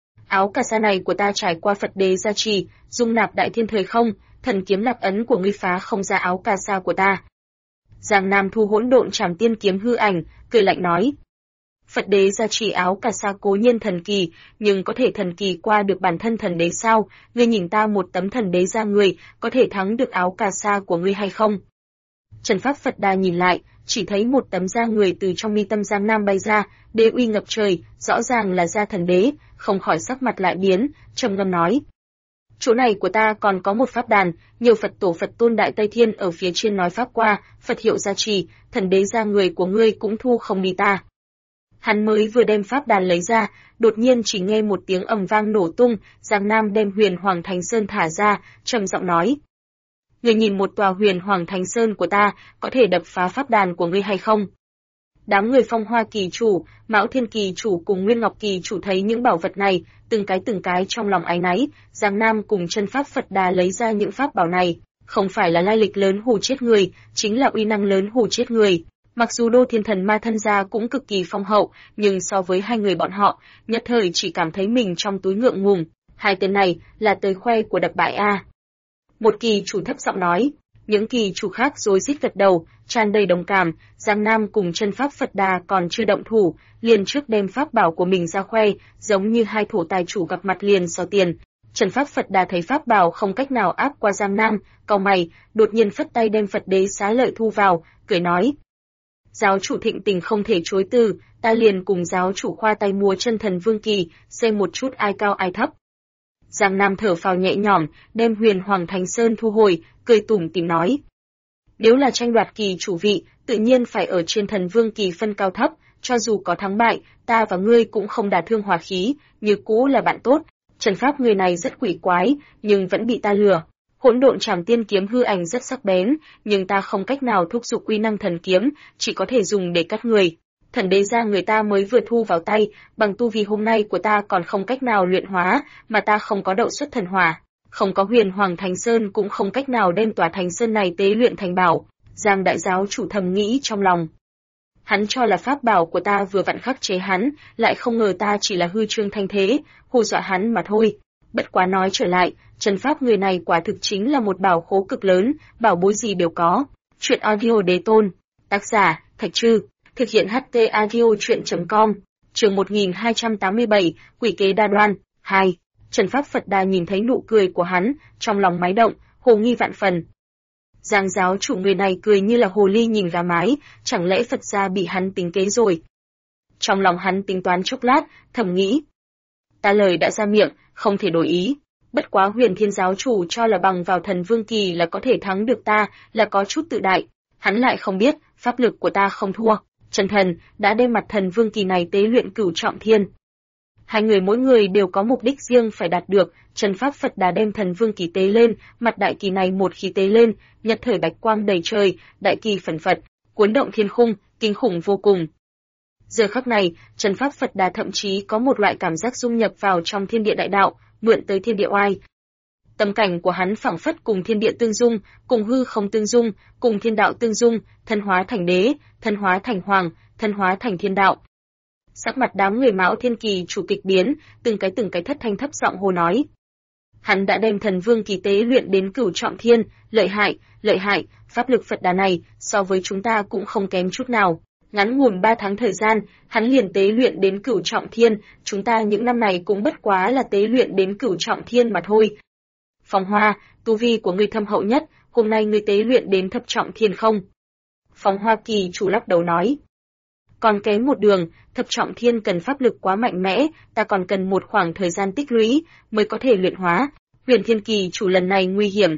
Áo cà sa này của ta trải qua Phật đế gia trì, dung nạp đại thiên thời không, thần kiếm lạc ấn của ngươi phá không ra áo cà sa của ta. Giang Nam thu Hỗn Độn Trảm Tiên kiếm hư ảnh, cười lạnh nói: Phật đế gia trì áo cà sa cố nhiên thần kỳ, nhưng có thể thần kỳ qua được bản thân thần đế sao? Ngươi nhìn ta một tấm thần đế ra người, có thể thắng được áo cà sa của ngươi hay không? Trần Pháp Phật Đà nhìn lại, chỉ thấy một tấm da người từ trong mi tâm Giang Nam bay ra, đế uy ngập trời, rõ ràng là da thần đế, không khỏi sắc mặt lại biến, trầm ngâm nói: Chỗ này của ta còn có một pháp đàn, nhiều Phật tổ Phật tôn Đại Tây Thiên ở phía trên nói pháp qua, Phật hiệu gia trì, thần đế ra người của ngươi cũng thu không đi ta. Hắn mới vừa đem pháp đàn lấy ra, đột nhiên chỉ nghe một tiếng ầm vang nổ tung, Giang Nam đem Huyền Hoàng Thánh Sơn thả ra, trầm giọng nói: Ngươi nhìn một tòa Huyền Hoàng Thánh Sơn của ta, có thể đập phá pháp đàn của ngươi hay không? Đám người Phong Hoa Kỳ chủ, Mão Thiên Kỳ chủ cùng Nguyên Ngọc Kỳ chủ thấy những bảo vật này, từng cái trong lòng áy náy. Giang Nam cùng Chân Pháp Phật Đà lấy ra những pháp bảo này, không phải là lai lịch lớn hù chết người, chính là uy năng lớn hù chết người. Mặc dù Đô Thiên Thần Ma thân gia cũng cực kỳ phong hậu, nhưng so với hai người bọn họ, nhất thời chỉ cảm thấy mình trong túi ngượng ngùng. Hai tên này là tới khoe của đập bại a. Một kỳ chủ thấp giọng nói. Những kỳ chủ khác rối rít gật đầu, tràn đầy đồng cảm. Giang Nam cùng Chân Pháp Phật Đà còn chưa động thủ, liền trước đem pháp bảo của mình ra khoe, giống như hai thổ tài chủ gặp mặt liền so tiền. Trần Pháp Phật Đà thấy pháp bảo không cách nào áp qua Giang Nam, cau mày, đột nhiên phất tay đem Phật đế xá lợi thu vào, cười nói: Giáo chủ thịnh tình không thể chối từ, ta liền cùng giáo chủ khoa tay múa chân thần vương kỳ, xem một chút ai cao ai thấp. Giang Nam thở phào nhẹ nhõm, đem Huyền Hoàng Thánh Sơn thu hồi, cười tủm tỉm nói: Nếu là tranh đoạt kỳ chủ vị, tự nhiên phải ở trên thần vương kỳ phân cao thấp, cho dù có thắng bại, ta và ngươi cũng không đả thương hòa khí, như cũ là bạn tốt. Trần pháp người này rất quỷ quái, nhưng vẫn bị ta lừa. Hỗn Độn Trảm Tiên kiếm hư ảnh rất sắc bén, nhưng ta không cách nào thúc giục uy năng thần kiếm, chỉ có thể dùng để cắt người. Thần đế ra người ta mới vừa thu vào tay, bằng tu vi hôm nay của ta còn không cách nào luyện hóa, mà ta không có đậu xuất thần hỏa, không có Huyền Hoàng Thánh Sơn cũng không cách nào đem tòa Thánh Sơn này tế luyện thành bảo. Giang đại giáo chủ thầm nghĩ trong lòng. Hắn cho là pháp bảo của ta vừa vặn khắc chế hắn, lại không ngờ ta chỉ là hư trương thanh thế, hù dọa hắn mà thôi. Bất quá nói trở lại, Trần pháp người này quả thực chính là một bảo khố cực lớn, bảo bối gì đều có. Chuyện audio đế tôn, tác giả Thạch Trư, thực hiện HT audio truyện.com, chương 1287, quỷ kế đa đoan, 2. Trần Pháp Phật Đà nhìn thấy nụ cười của hắn, trong lòng máy động, hồ nghi vạn phần. Giang giáo chủ người này cười như là hồ ly nhìn gà mái, chẳng lẽ Phật gia bị hắn tính kế rồi? Trong lòng hắn tính toán chốc lát, thầm nghĩ. Ta lời đã ra miệng, không thể đổi ý. Bất quá Huyền Thiên giáo chủ cho là bằng vào thần vương kỳ là có thể thắng được ta, là có chút tự đại. Hắn lại không biết, pháp lực của ta không thua. Trần thần đã đem mặt thần vương kỳ này tế luyện cửu trọng thiên. Hai người mỗi người đều có mục đích riêng phải đạt được. Trần Pháp Phật Đà đem thần vương kỳ tế lên, mặt đại kỳ này một khi tế lên, nhật thời bạch quang đầy trời, đại kỳ phần phật, cuốn động thiên khung, kinh khủng vô cùng. Giờ khắc này, Trần Pháp Phật Đà thậm chí có một loại cảm giác dung nhập vào trong thiên địa đại đạo, mượn tới thiên địa oai. Tâm cảnh của hắn phảng phất cùng thiên địa tương dung, cùng hư không tương dung, cùng thiên đạo tương dung, thân hóa thành đế, thân hóa thành hoàng, thân hóa thành thiên đạo. Sắc mặt đám người Mão Thiên Kỳ chủ kịch biến, từng cái thất thanh thấp giọng hô nói. Hắn đã đem thần vương kỳ tế luyện đến cửu trọng thiên, lợi hại, pháp lực Phật Đà này so với chúng ta cũng không kém chút nào. Ngắn ngủn 3 tháng thời gian, hắn liền tế luyện đến cửu trọng thiên, chúng ta những năm này cũng bất quá là tế luyện đến cửu trọng thiên mà thôi. Phong Hoa, tu vi của ngươi thâm hậu nhất, hôm nay ngươi tế luyện đến thập trọng thiên không? Phong Hoa Kỳ chủ lắc đầu nói. Còn kém một đường, thập trọng thiên cần pháp lực quá mạnh mẽ, ta còn cần một khoảng thời gian tích lũy mới có thể luyện hóa. Huyền Thiên Kỳ chủ lần này nguy hiểm.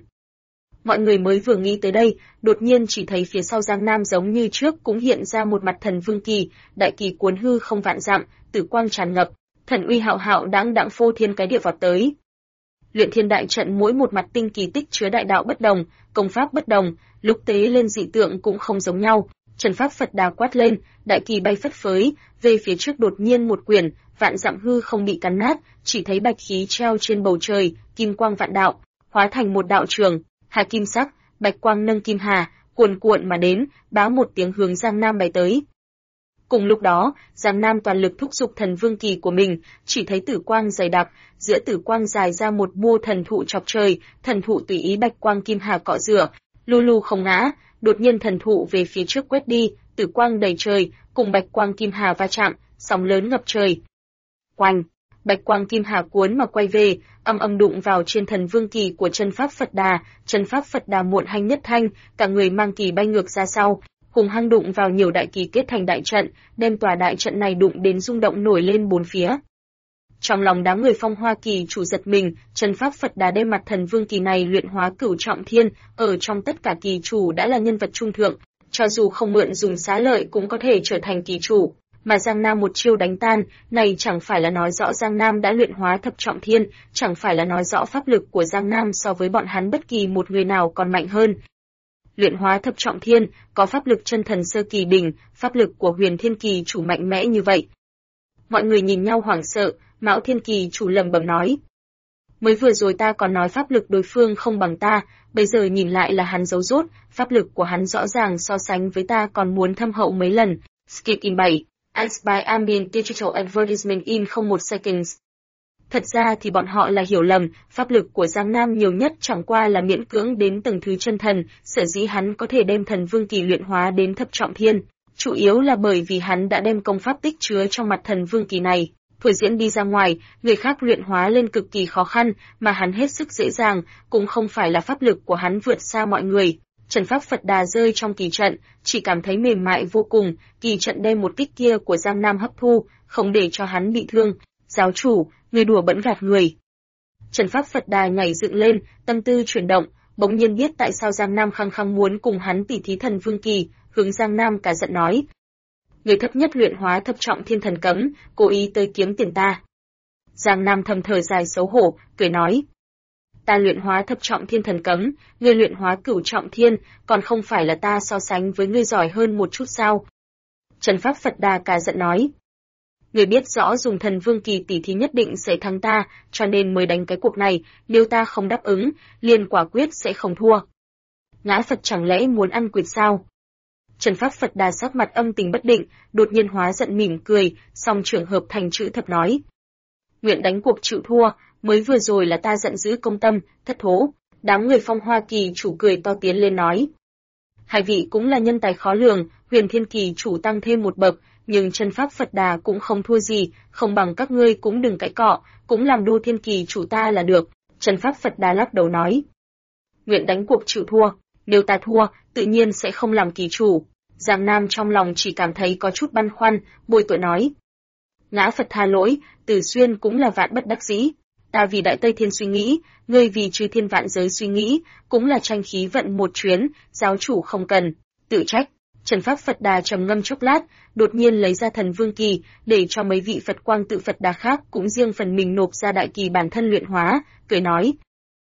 Mọi người mới vừa nghĩ tới đây, đột nhiên chỉ thấy phía sau Giang Nam giống như trước cũng hiện ra một mặt thần vương kỳ, đại kỳ cuốn hư không vạn dặm, tử quang tràn ngập, thần uy hạo hạo đãng đãng phô thiên cái địa vọt tới. Luyện Thiên đại trận mỗi một mặt tinh kỳ tích chứa đại đạo bất đồng, công pháp bất đồng, lúc tế lên dị tượng cũng không giống nhau. Trần pháp Phật Đà quát lên, đại kỳ bay phất phới, về phía trước đột nhiên một quyển, vạn dặm hư không bị cắn nát, chỉ thấy bạch khí treo trên bầu trời, kim quang vạn đạo, hóa thành một đạo trường, hà kim sắc, bạch quang nâng kim hà, cuồn cuộn mà đến, báo một tiếng hướng Giang Nam bay tới. Cùng lúc đó, Giang Nam toàn lực thúc giục thần vương kỳ của mình, chỉ thấy tử quang dày đặc, giữa tử quang dài ra một mua thần thụ chọc trời, thần thụ tùy ý bạch quang kim hà cọ rửa, lu lu không ngã, đột nhiên thần thụ về phía trước quét đi, tử quang đầy trời, cùng bạch quang kim hà va chạm, sóng lớn ngập trời. Oanh, bạch quang kim hà cuốn mà quay về, âm âm đụng vào trên thần vương kỳ của chân pháp Phật Đà, chân pháp Phật Đà muộn hanh nhất thanh, cả người mang kỳ bay ngược ra sau, hùng hăng đụng vào nhiều đại kỳ kết thành đại trận, đem tòa đại trận này đụng đến rung động nổi lên bốn phía. Trong lòng đám người Phong Hoa Kỳ chủ giật mình, chân pháp Phật Đà đem mặt thần vương kỳ này luyện hóa cửu trọng thiên, ở trong tất cả kỳ chủ đã là nhân vật trung thượng, cho dù không mượn dùng xá lợi cũng có thể trở thành kỳ chủ. Mà Giang Nam một chiêu đánh tan, này chẳng phải là nói rõ Giang Nam đã luyện hóa thập trọng thiên, chẳng phải là nói rõ pháp lực của Giang Nam so với bọn hắn bất kỳ một người nào còn mạnh hơn. Luyện hóa thập trọng thiên, có pháp lực chân thần sơ kỳ đỉnh, pháp lực của Huyền Thiên Kỳ chủ mạnh mẽ như vậy. Mọi người nhìn nhau hoảng sợ, Mão Thiên Kỳ chủ lẩm bẩm nói. Mới vừa rồi ta còn nói pháp lực đối phương không bằng ta, bây giờ nhìn lại là hắn giấu rốt, pháp lực của hắn rõ ràng so sánh với ta còn muốn thâm hậu mấy lần. Skip in 7. Ads by Ambient Digital Advertisement in 01 seconds. Thật ra thì bọn họ là hiểu lầm, pháp lực của Giang Nam nhiều nhất chẳng qua là miễn cưỡng đến tầng thứ chân thần, sở dĩ hắn có thể đem thần vương kỳ luyện hóa đến thập trọng thiên, chủ yếu là bởi vì hắn đã đem công pháp tích chứa trong mặt thần vương kỳ này, thôi diễn đi ra ngoài, người khác luyện hóa lên cực kỳ khó khăn, mà hắn hết sức dễ dàng, cũng không phải là pháp lực của hắn vượt xa mọi người. Trần pháp Phật Đà rơi trong kỳ trận, chỉ cảm thấy mềm mại vô cùng, kỳ trận đem một kích kia của Giang Nam hấp thu, không để cho hắn bị thương. Giáo chủ, người đùa bỡn gạt người. Trần pháp Phật Đà nhảy dựng lên, tâm tư chuyển động, bỗng nhiên biết tại sao Giang Nam khăng khăng muốn cùng hắn tỉ thí thần vương kỳ, hướng Giang Nam cả giận nói. Người thấp nhất luyện hóa thập trọng thiên thần cấm, cố ý tới kiếm tiền ta. Giang Nam thầm thở dài xấu hổ, cười nói. Ta luyện hóa thập trọng thiên thần cấm, ngươi luyện hóa cửu trọng thiên, còn không phải là ta so sánh với ngươi giỏi hơn một chút sao? Trần pháp Phật Đà cả giận nói. Ngươi biết rõ dùng thần vương kỳ tỷ thí nhất định sẽ thắng ta, cho nên mới đánh cái cuộc này, nếu ta không đáp ứng, liền quả quyết sẽ không thua. Ngã Phật chẳng lẽ muốn ăn quỵt sao? Trần pháp Phật Đà sắc mặt âm tình bất định, đột nhiên hóa giận mỉm cười, song trường hợp thành chữ thập nói. Nguyện đánh cuộc chịu thua, mới vừa rồi là ta giận dữ công tâm, thất thố. Đám người Phong Hoa Kỳ chủ cười to tiến lên nói. Hai vị cũng là nhân tài khó lường, Huyền Thiên Kỳ chủ tăng thêm một bậc, nhưng chân pháp Phật Đà cũng không thua gì, không bằng các ngươi cũng đừng cãi cọ, cũng làm Đô Thiên Kỳ chủ ta là được. Chân pháp Phật Đà lắc đầu nói. Nguyện đánh cuộc chịu thua, nếu ta thua, tự nhiên sẽ không làm kỳ chủ. Giang Nam trong lòng chỉ cảm thấy có chút băn khoăn, bồi tội nói. Ngã Phật tha lỗi, Tử Xuyên cũng là vạn bất đắc dĩ. Ta vì Đại Tây Thiên suy nghĩ, ngươi vì chư thiên vạn giới suy nghĩ, cũng là tranh khí vận một chuyến, giáo chủ không cần, tự trách. Trần pháp Phật Đà trầm ngâm chốc lát, đột nhiên lấy ra thần vương kỳ, để cho mấy vị Phật quang tự Phật Đà khác cũng riêng phần mình nộp ra đại kỳ bản thân luyện hóa, cười nói.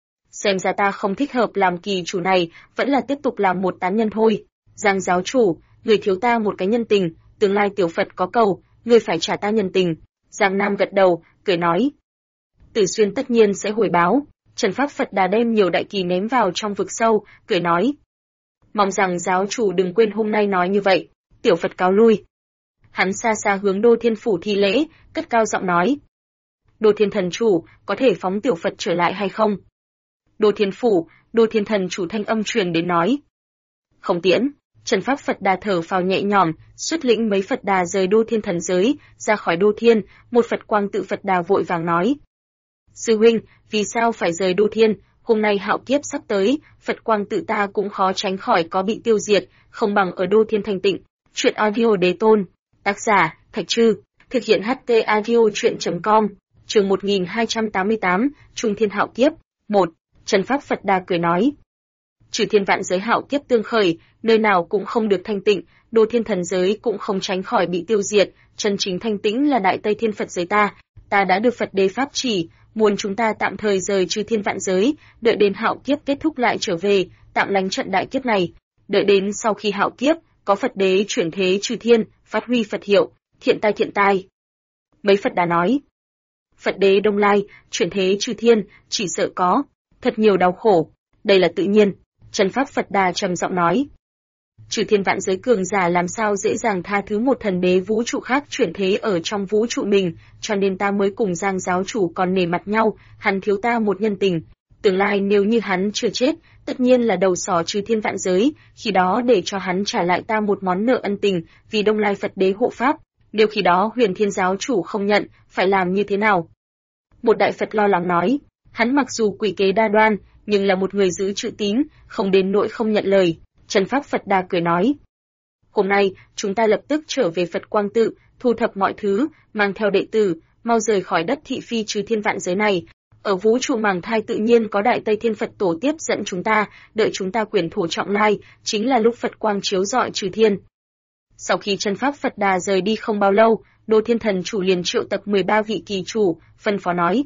Xem ra ta không thích hợp làm kỳ chủ này, vẫn là tiếp tục làm một tán nhân thôi. Giang giáo chủ, người thiếu ta một cái nhân tình, tương lai tiểu Phật có cầu, người phải trả ta nhân tình. Giang Nam gật đầu, cười nói. Tử Xuyên tất nhiên sẽ hồi báo. Trần pháp Phật Đà đem nhiều đại kỳ ném vào trong vực sâu, cười nói. Mong rằng giáo chủ đừng quên hôm nay nói như vậy, tiểu Phật cáo lui. Hắn xa xa hướng Đô Thiên Phủ thi lễ, cất cao giọng nói. Đô Thiên Thần Chủ, có thể phóng tiểu Phật trở lại hay không? Đô Thiên Phủ, Đô Thiên Thần Chủ thanh âm truyền đến nói. Không tiễn. Trần pháp Phật Đà thở phào nhẹ nhõm, xuất lĩnh mấy Phật Đà rời Đô Thiên thần giới, ra khỏi Đô Thiên, một Phật quang tự Phật Đà vội vàng nói. Sư huynh, vì sao phải rời Đô Thiên, Hôm nay hạo kiếp sắp tới, Phật quang tự ta cũng khó tránh khỏi có bị tiêu diệt, không bằng ở đô thiên thanh tịnh. Chuyện audio đế tôn. Tác giả, Thạch Trư. Thực hiện HT audio chuyện.com. Chương 1288, Trung thiên hạo kiếp. 1. Trần Pháp Phật Đà cười nói. Trừ thiên vạn giới hạo kiếp tương khởi, nơi nào cũng không được thanh tịnh, đô thiên thần giới cũng không tránh khỏi bị tiêu diệt, chân chính thanh tĩnh là Đại Tây Thiên Phật giới ta đã được Phật đế pháp chỉ, muốn chúng ta tạm thời rời trừ thiên vạn giới, đợi đến hạo kiếp kết thúc lại trở về, tạm lánh trận đại kiếp này. Đợi đến sau khi hạo kiếp, có Phật đế chuyển thế trừ thiên, phát huy Phật hiệu, thiện tai. Mấy Phật Đà nói, Phật đế Đông Lai, chuyển thế trừ thiên, chỉ sợ có thật nhiều đau khổ, đây là tự nhiên. Trần Pháp Phật Đà trầm giọng nói, trừ thiên vạn giới cường giả làm sao dễ dàng tha thứ một thần đế vũ trụ khác chuyển thế ở trong vũ trụ mình, cho nên ta mới cùng Giang giáo chủ còn nể mặt nhau, hắn thiếu ta một nhân tình. Tương lai nếu như hắn chưa chết, tất nhiên là đầu sỏ trừ thiên vạn giới, khi đó để cho hắn trả lại ta một món nợ ân tình, vì Đông Lai Phật đế hộ pháp. Nếu khi đó Huyền Thiên giáo chủ không nhận, phải làm như thế nào? Một đại Phật lo lắng nói, hắn mặc dù quỷ kế đa đoan, nhưng là một người giữ chữ tín, không đến nỗi không nhận lời. Trần Pháp Phật Đà cười nói, hôm nay chúng ta lập tức trở về Phật Quang Tự, thu thập mọi thứ, mang theo đệ tử, mau rời khỏi đất thị phi trừ thiên vạn giới này. Ở vũ trụ màng thai tự nhiên có Đại Tây Thiên Phật tổ tiếp dẫn chúng ta, đợi chúng ta quyền thủ trọng lai, chính là lúc Phật quang chiếu rọi trừ thiên. Sau khi Trần Pháp Phật Đà rời đi không bao lâu, Đô Thiên Thần chủ liền triệu tập 13 vị kỳ chủ, phân phó nói,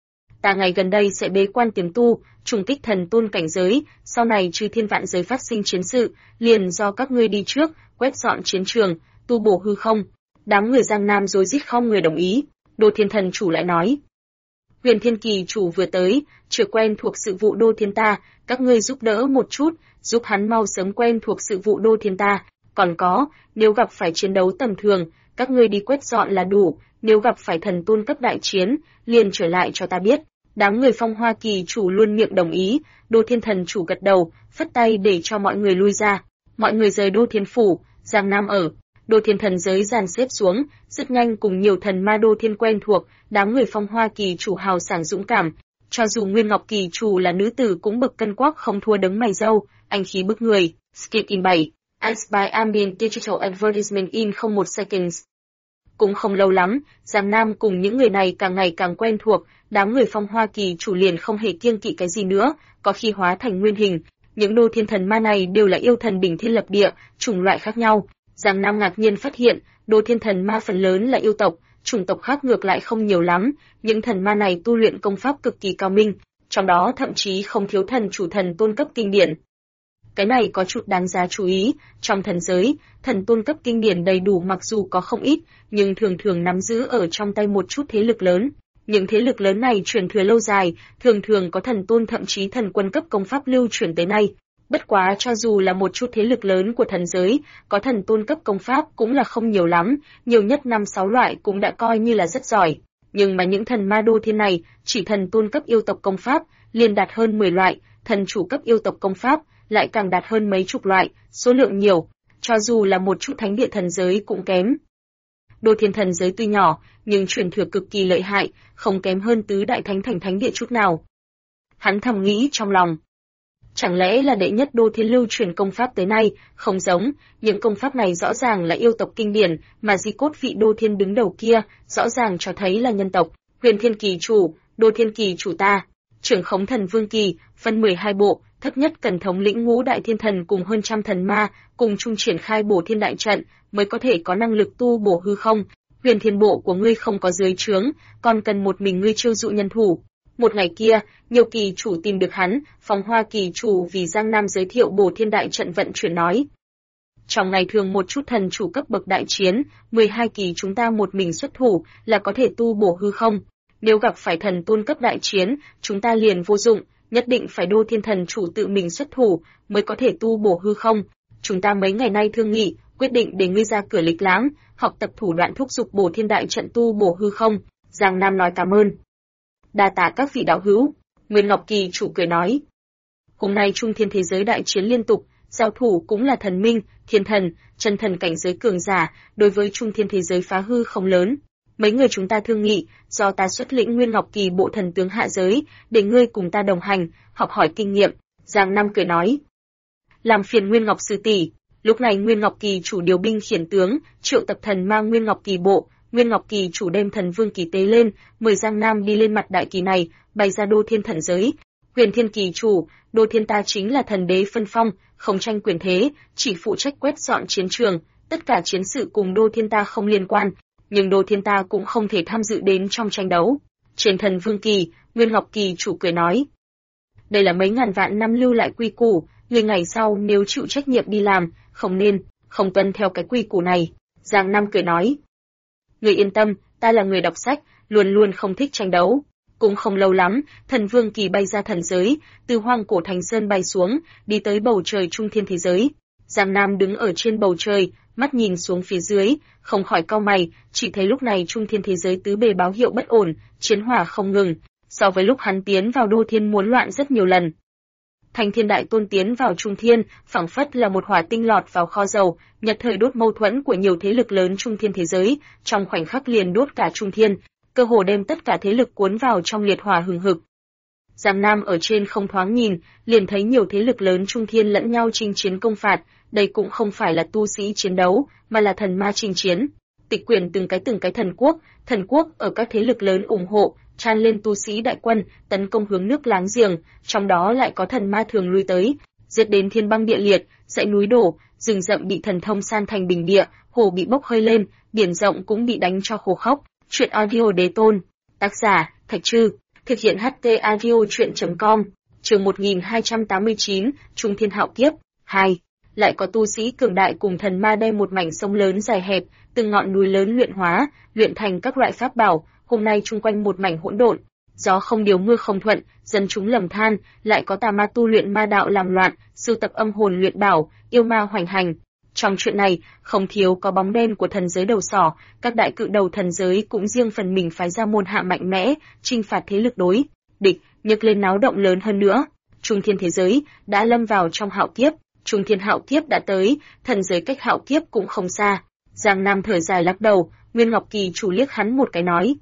ta ngày gần đây sẽ bế quan tiềm tu, trùng kích thần tôn cảnh giới, sau này trừ thiên vạn giới phát sinh chiến sự, liền do các ngươi đi trước, quét dọn chiến trường, tu bổ hư không. Đám người Giang Nam rối rít không người đồng ý. Đô Thiên Thần chủ lại nói, Huyền Thiên kỳ chủ vừa tới, chưa quen thuộc sự vụ Đô Thiên ta, các ngươi giúp đỡ một chút, giúp hắn mau sớm quen thuộc sự vụ Đô Thiên ta. Còn có, nếu gặp phải chiến đấu tầm thường, các ngươi đi quét dọn là đủ, nếu gặp phải thần tôn cấp đại chiến, liền trở lại cho ta biết. Đám người Phong Hoa kỳ chủ luôn miệng đồng ý, Đô Thiên Thần chủ gật đầu, phất tay để cho mọi người lui ra. Mọi người rời Đô Thiên phủ, Giang Nam ở. Đô Thiên thần giới dàn xếp xuống, rất nhanh cùng nhiều thần ma Đô Thiên quen thuộc, đám người Phong Hoa kỳ chủ hào sảng dũng cảm. Cho dù Nguyên Ngọc kỳ chủ là nữ tử cũng bực cân quắc không thua đấng mày râu, anh khí bức người. Skip in 7. Ads by Ambient Digital Advertisement in 01 seconds. Cũng không lâu lắm, Giang Nam cùng những người này càng ngày càng quen thuộc, đám người Phong Hoa kỳ chủ liền không hề kiêng kỵ cái gì nữa, có khi hóa thành nguyên hình. Những Đô Thiên thần ma này đều là yêu thần đỉnh thiên lập địa, chủng loại khác nhau. Giang Nam ngạc nhiên phát hiện, Đô Thiên thần ma phần lớn là yêu tộc, chủng tộc khác ngược lại không nhiều lắm. Những thần ma này tu luyện công pháp cực kỳ cao minh, trong đó thậm chí không thiếu thần chủ thần tôn cấp kinh điển. Cái này có chút đáng giá chú ý, trong thần giới, thần tôn cấp kinh điển đầy đủ mặc dù có không ít, nhưng thường thường nắm giữ ở trong tay một chút thế lực lớn. Những thế lực lớn này truyền thừa lâu dài, thường thường có thần tôn thậm chí thần quân cấp công pháp lưu truyền tới nay. Bất quá cho dù là một chút thế lực lớn của thần giới, có thần tôn cấp công pháp cũng là không nhiều lắm, nhiều nhất 5-6 loại cũng đã coi như là rất giỏi. Nhưng mà những thần ma Đô Thiên này, chỉ thần tôn cấp yêu tộc công pháp, liền đạt hơn 10 loại, thần chủ cấp yêu tộc công pháp, lại càng đạt hơn mấy chục loại, số lượng nhiều, cho dù là một chút thánh địa thần giới cũng kém. Đô Thiên thần giới tuy nhỏ, nhưng truyền thừa cực kỳ lợi hại, không kém hơn tứ đại thánh thành thánh địa chút nào. Hắn thầm nghĩ trong lòng, chẳng lẽ là đệ nhất Đô Thiên lưu truyền công pháp tới nay, không giống, những công pháp này rõ ràng là yêu tộc kinh điển, mà di cốt vị Đô Thiên đứng đầu kia, rõ ràng cho thấy là nhân tộc. Huyền Thiên kỳ chủ, Đô Thiên kỳ chủ ta, trưởng khống thần vương kỳ, phân 12 bộ, thấp nhất cần thống lĩnh ngũ đại thiên thần cùng hơn trăm thần ma, cùng chung triển khai bổ thiên đại trận, mới có thể có năng lực tu bổ hư không. Huyền Thiên bộ của ngươi không có dưới trướng, còn cần một mình ngươi chiêu dụ nhân thủ. Một ngày kia, nhiều kỳ chủ tìm được hắn, Phong Hoa kỳ chủ vì Giang Nam giới thiệu bổ thiên đại trận vận chuyển nói. Trong ngày thường một chút thần chủ cấp bậc đại chiến, 12 kỳ chúng ta một mình xuất thủ là có thể tu bổ hư không. Nếu gặp phải thần tôn cấp đại chiến, chúng ta liền vô dụng, nhất định phải Đô Thiên thần chủ tự mình xuất thủ mới có thể tu bổ hư không. Chúng ta mấy ngày nay thương nghị, quyết định để ngươi ra cửa lịch lãm, học tập thủ đoạn thúc giục bổ thiên đại trận tu bổ hư không. Giang Nam nói cảm ơn. Đa tạ các vị đạo hữu. Nguyên Ngọc kỳ chủ cười nói. Hôm nay Trung Thiên thế giới đại chiến liên tục, giao thủ cũng là thần minh, thiên thần, chân thần cảnh giới cường giả, đối với Trung Thiên thế giới phá hư không lớn. Mấy người chúng ta thương nghị, do ta xuất lĩnh Nguyên Ngọc Kỳ bộ thần tướng hạ giới, để ngươi cùng ta đồng hành, học hỏi kinh nghiệm. Giang Nam cười nói. Làm phiền Nguyên Ngọc sư tỷ. Lúc này Nguyên Ngọc Kỳ chủ điều binh khiển tướng, triệu tập thần mang Nguyên Ngọc Kỳ bộ, Nguyên Ngọc Kỳ chủ đem thần vương kỳ tế lên, mời Giang Nam đi lên mặt đại kỳ này, bày ra đô thiên thần giới. Huyền Thiên Kỳ chủ, đô thiên ta chính là thần đế phân phong, không tranh quyền thế, chỉ phụ trách quét dọn chiến trường, tất cả chiến sự cùng đô thiên ta không liên quan, nhưng đô thiên ta cũng không thể tham dự đến trong tranh đấu. Trên thần vương kỳ, Nguyên Ngọc Kỳ chủ cười nói. Đây là mấy ngàn vạn năm lưu lại quy củ, người ngày sau nếu chịu trách nhiệm đi làm, không tuân theo cái quy củ này. Giang Nam cười nói. Người yên tâm, ta là người đọc sách, luôn luôn không thích tranh đấu. Cũng không lâu lắm, thần vương kỳ bay ra thần giới, từ hoang cổ thành sơn bay xuống, đi tới bầu trời trung thiên thế giới. Giang Nam đứng ở trên bầu trời, mắt nhìn xuống phía dưới, không khỏi cau mày, chỉ thấy lúc này trung thiên thế giới tứ bề báo hiệu bất ổn, chiến hỏa không ngừng, so với lúc hắn tiến vào đô thiên muốn loạn rất nhiều lần. Thành Thiên Đại Tôn tiến vào trung thiên, phảng phất là một hỏa tinh lọt vào kho dầu, nhật thời đốt mâu thuẫn của nhiều thế lực lớn trung thiên thế giới, trong khoảnh khắc liền đốt cả trung thiên, cơ hồ đem tất cả thế lực cuốn vào trong liệt hỏa hừng hực. Giang Nam ở trên không thoáng nhìn, liền thấy nhiều thế lực lớn trung thiên lẫn nhau chinh chiến công phạt, đây cũng không phải là tu sĩ chiến đấu, mà là thần ma chinh chiến. Tịch quyển từng cái thần quốc ở các thế lực lớn ủng hộ, tràn lên tu sĩ đại quân, tấn công hướng nước láng giềng, trong đó lại có thần ma thường lui tới, giết đến thiên băng địa liệt, dãy núi đổ, rừng rậm bị thần thông san thành bình địa, hồ bị bốc hơi lên, biển rộng cũng bị đánh cho khô khốc. Truyện audio Đế Tôn, tác giả Thạch Trư, thực hiện HT audio truyện.com. Chương 1289, Trung Thiên Hạo Kiếp 2. Lại có tu sĩ cường đại cùng thần ma đem một mảnh sông lớn dài hẹp, từng ngọn núi lớn luyện hóa, luyện thành các loại pháp bảo, hôm nay chung quanh một mảnh hỗn độn, gió không điều mưa không thuận, dân chúng lầm than, lại có tà ma tu luyện ma đạo làm loạn, sưu tập âm hồn luyện bảo, yêu ma hoành hành. Trong chuyện này, không thiếu có bóng đen của thần giới đầu sỏ, các đại cự đầu thần giới cũng riêng phần mình phái ra môn hạ mạnh mẽ, chinh phạt thế lực đối địch, nhấc lên náo động lớn hơn nữa. Trung thiên thế giới đã lâm vào trong hạo kiếp, Trung thiên hạo kiếp đã tới, thần giới cách hạo kiếp cũng không xa. Giang Nam thở dài lắc đầu, Nguyên Ngọc Kỳ chủ liếc hắn một cái nói.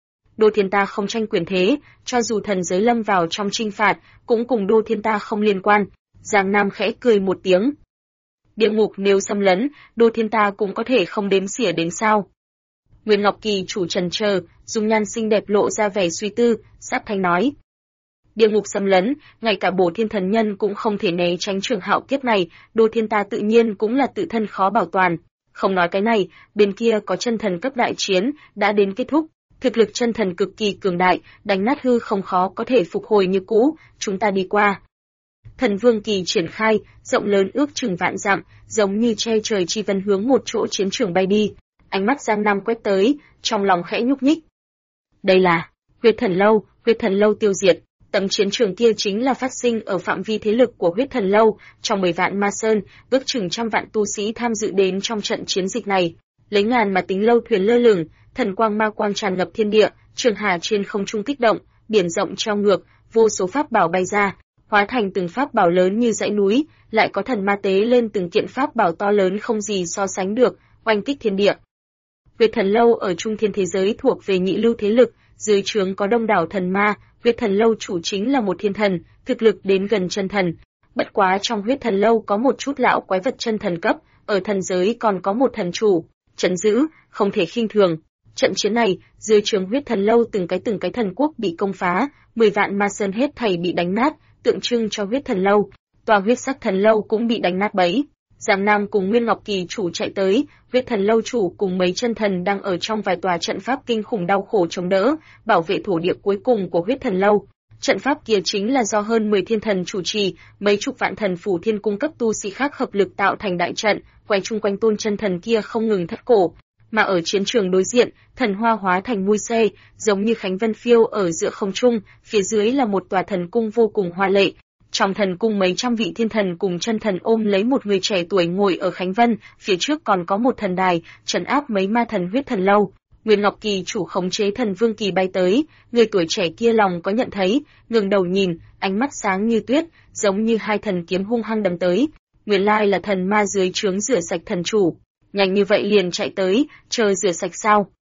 Đô thiên ta không tranh quyền thế, cho dù thần giới lâm vào trong chinh phạt, cũng cùng đô thiên ta không liên quan. Giang Nam khẽ cười một tiếng. Địa ngục nếu xâm lấn, đô thiên ta cũng có thể không đếm xỉa đến sao. Nguyên Ngọc Kỳ chủ trần chờ, dung nhan xinh đẹp lộ ra vẻ suy tư, sắp thanh nói. Địa ngục xâm lấn, ngay cả bổ thiên thần nhân cũng không thể né tránh trường hạo kiếp này, đô thiên ta tự nhiên cũng là tự thân khó bảo toàn. Không nói cái này, bên kia có chân thần cấp đại chiến, đã đến kết thúc. Thực lực chân thần cực kỳ cường đại, đánh nát hư không khó có thể phục hồi như cũ, chúng ta đi qua. Thần vương kỳ triển khai, rộng lớn ước chừng vạn dặm, giống như che trời chi vân hướng một chỗ chiến trường bay đi. Ánh mắt Giang Nam quét tới, trong lòng khẽ nhúc nhích. Đây là huyết thần lâu tiêu diệt. Tấm chiến trường kia chính là phát sinh ở phạm vi thế lực của huyết thần lâu, trong 10 vạn ma sơn, ước chừng trăm vạn tu sĩ tham dự đến trong trận chiến dịch này. Lấy ngàn mà tính lâu thuyền lơ lửng, thần quang ma quang tràn ngập thiên địa, trường hà trên không trung kích động, biển rộng treo ngược, vô số pháp bảo bay ra, hóa thành từng pháp bảo lớn như dãy núi, lại có thần ma tế lên từng kiện pháp bảo to lớn không gì so sánh được, oanh kích thiên địa. Huyết thần lâu ở trung thiên thế giới thuộc về nhị lưu thế lực, dưới trướng có đông đảo thần ma, huyết thần lâu chủ chính là một thiên thần, thực lực đến gần chân thần. Bất quá trong huyết thần lâu có một chút lão quái vật chân thần cấp, ở thần giới còn có một thần chủ, trấn giữ, không thể khinh thường. Trận chiến này, dưới trướng huyết thần lâu từng cái thần quốc bị công phá, 10 vạn ma sơn hết thảy bị đánh nát, tượng trưng cho huyết thần lâu. Tòa huyết sắc thần lâu cũng bị đánh nát bấy. Giang Nam cùng Nguyên Ngọc Kỳ chủ chạy tới, huyết thần lâu chủ cùng mấy chân thần đang ở trong vài tòa trận pháp kinh khủng đau khổ chống đỡ, bảo vệ thổ địa cuối cùng của huyết thần lâu. Trận pháp kia chính là do hơn 10 thiên thần chủ trì, mấy chục vạn thần phủ thiên cung cấp tu sĩ khác hợp lực tạo thành đại trận, quay chung quanh tôn chân thần kia không ngừng thất cổ. Mà ở chiến trường đối diện, thần hoa hóa thành mui xe, giống như khánh vân phiêu ở giữa không trung, phía dưới là một tòa thần cung vô cùng hoa lệ. Trong thần cung mấy trăm vị thiên thần cùng chân thần ôm lấy một người trẻ tuổi ngồi ở khánh vân, phía trước còn có một thần đài, trấn áp mấy ma thần huyết thần lâu. Nguyên Ngọc Kỳ chủ khống chế thần vương kỳ bay tới, người tuổi trẻ kia lòng có nhận thấy, ngẩng đầu nhìn, ánh mắt sáng như tuyết, giống như hai thần kiếm hung hăng đâm tới. Nguyên lai là thần ma dưới trướng rửa sạch thần chủ. Nhanh như vậy liền chạy tới, chờ rửa sạch sao?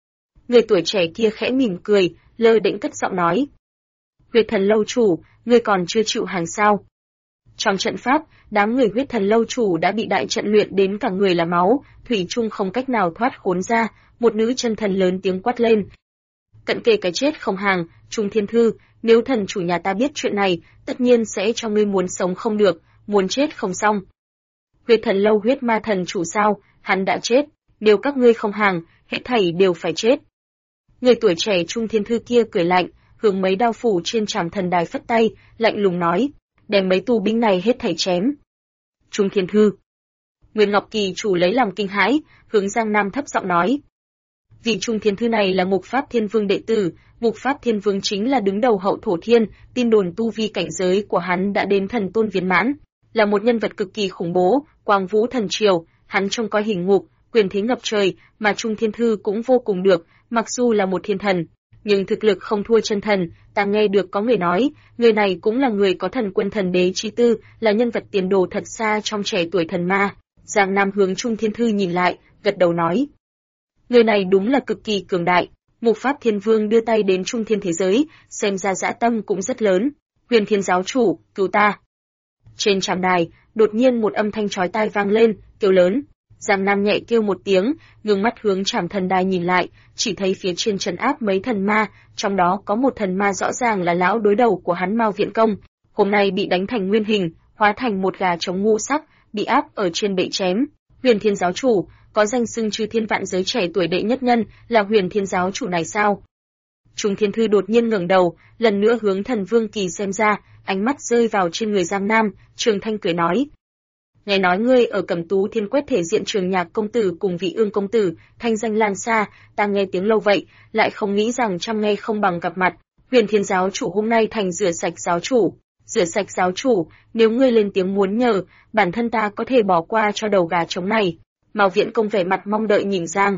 Người tuổi trẻ kia khẽ mỉm cười, lơ đễnh cất giọng nói. Huyết thần lâu chủ, ngươi còn chưa chịu hàng sao? Trong trận pháp, đám người huyết thần lâu chủ đã bị đại trận luyện đến cả người là máu, thủy chung không cách nào thoát khốn ra, một nữ chân thần lớn tiếng quát lên. Cận kề cái chết không hàng, Trung Thiên Thư, nếu thần chủ nhà ta biết chuyện này, tất nhiên sẽ cho ngươi muốn sống không được, muốn chết không xong. Huyết thần lâu huyết ma thần chủ sao, hắn đã chết, nếu các ngươi không hàng, hết thảy đều phải chết. Người tuổi trẻ Trung Thiên Thư kia cười lạnh, hướng mấy đao phủ trên trảm thần đài phất tay, lạnh lùng nói, đem mấy tù binh này hết thảy chém. Trung Thiên Thư. Nguyên Ngọc Kỳ chủ lấy làm kinh hãi, hướng Giang Nam thấp giọng nói. Vị Trung Thiên Thư này là Ngục Pháp Thiên Vương đệ tử, Ngục Pháp Thiên Vương chính là đứng đầu hậu thổ thiên, tin đồn tu vi cảnh giới của hắn đã đến thần tôn viên mãn, là một nhân vật cực kỳ khủng bố, quang vũ thần triều, hắn trông coi hình ngục, quyền thế ngập trời, mà Trung Thiên Thư cũng vô cùng được, mặc dù là một thiên thần, nhưng thực lực không thua chân thần. Ta nghe được có người nói, người này cũng là người có thần quân thần đế chi tư, là nhân vật tiền đồ thật xa trong trẻ tuổi thần ma. Giang Nam hướng Trung Thiên Thư nhìn lại, gật đầu nói. Người này đúng là cực kỳ cường đại. Ngục Pháp Thiên Vương đưa tay đến Trung Thiên thế giới, xem ra dã tâm cũng rất lớn. Huyền Thiên giáo chủ, cứu ta. Trên trạm đài, đột nhiên một âm thanh chói tai vang lên, kêu lớn. Giang Nam nhẹ kêu một tiếng, ngưng mắt hướng trảm thần đài nhìn lại, chỉ thấy phía trên trấn áp mấy thần ma, trong đó có một thần ma rõ ràng là lão đối đầu của hắn Mao Viện Công, hôm nay bị đánh thành nguyên hình, hóa thành một gà trống ngũ sắc, bị áp ở trên bệ chém. Huyền Thiên giáo chủ, có danh xưng chư thiên vạn giới trẻ tuổi đệ nhất nhân, là Huyền Thiên giáo chủ này sao? Trung Thiên Thư đột nhiên ngẩng đầu, lần nữa hướng Thần Vương Kỳ xem ra, ánh mắt rơi vào trên người Giang Nam, Trường Thanh cười nói. Nghe nói ngươi ở Cẩm Tú Thiên Quét thể diện Trường Nhạc công tử cùng Vị Ương công tử, thanh danh lan xa, ta nghe tiếng lâu vậy, lại không nghĩ rằng trăm nghe không bằng gặp mặt. Huyền Thiên giáo chủ hôm nay thành rửa sạch giáo chủ. Rửa sạch giáo chủ, nếu ngươi lên tiếng muốn nhờ, bản thân ta có thể bỏ qua cho đầu gà trống này. Mao Viện Công vẻ mặt mong đợi nhìn Giang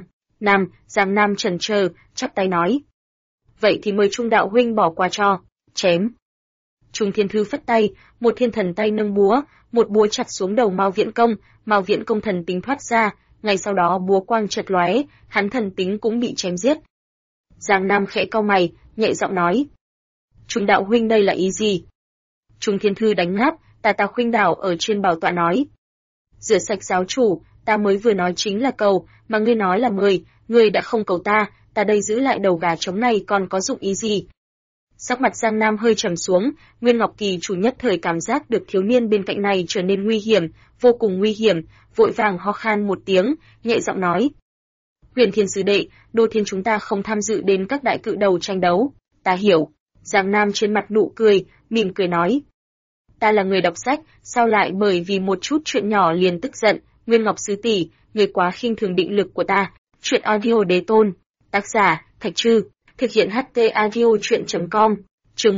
Nam chần chờ, chắp tay nói. Vậy thì mời Trung đạo huynh bỏ qua cho, chém. Trung Thiên Thư phất tay, một thiên thần tay nâng búa, một búa chặt xuống đầu Mao Viện Công thần tính thoát ra, ngay sau đó búa quang chợt lóe, hắn thần tính cũng bị chém giết. Giang Nam khẽ cau mày, nhẹ giọng nói. Trung đạo huynh đây là ý gì? Trung Thiên Thư đánh ngáp, ta khuynh đảo ở trên bảo tọa nói. Rửa sạch giáo chủ, ta mới vừa nói chính là cầu, mà ngươi nói là mời, ngươi đã không cầu ta đây giữ lại đầu gà trống này còn có dụng ý gì? Sắc mặt Giang Nam hơi trầm xuống, Nguyên Ngọc Kỳ chủ nhất thời cảm giác được thiếu niên bên cạnh này trở nên nguy hiểm, vô cùng nguy hiểm, vội vàng ho khan một tiếng, nhẹ giọng nói. Huyền Thiên sứ đệ, Đô Thiên chúng ta không tham dự đến các đại cự đầu tranh đấu, ta hiểu. Giang Nam trên mặt nụ cười, mỉm cười nói. Ta là người đọc sách, sao lại bởi vì một chút chuyện nhỏ liền tức giận, Nguyên Ngọc sứ tỷ, người quá khinh thường định lực của ta. Chuyện audio đế tôn, tác giả, Thạch Trư. Thực hiện HT audio chuyện.com, chương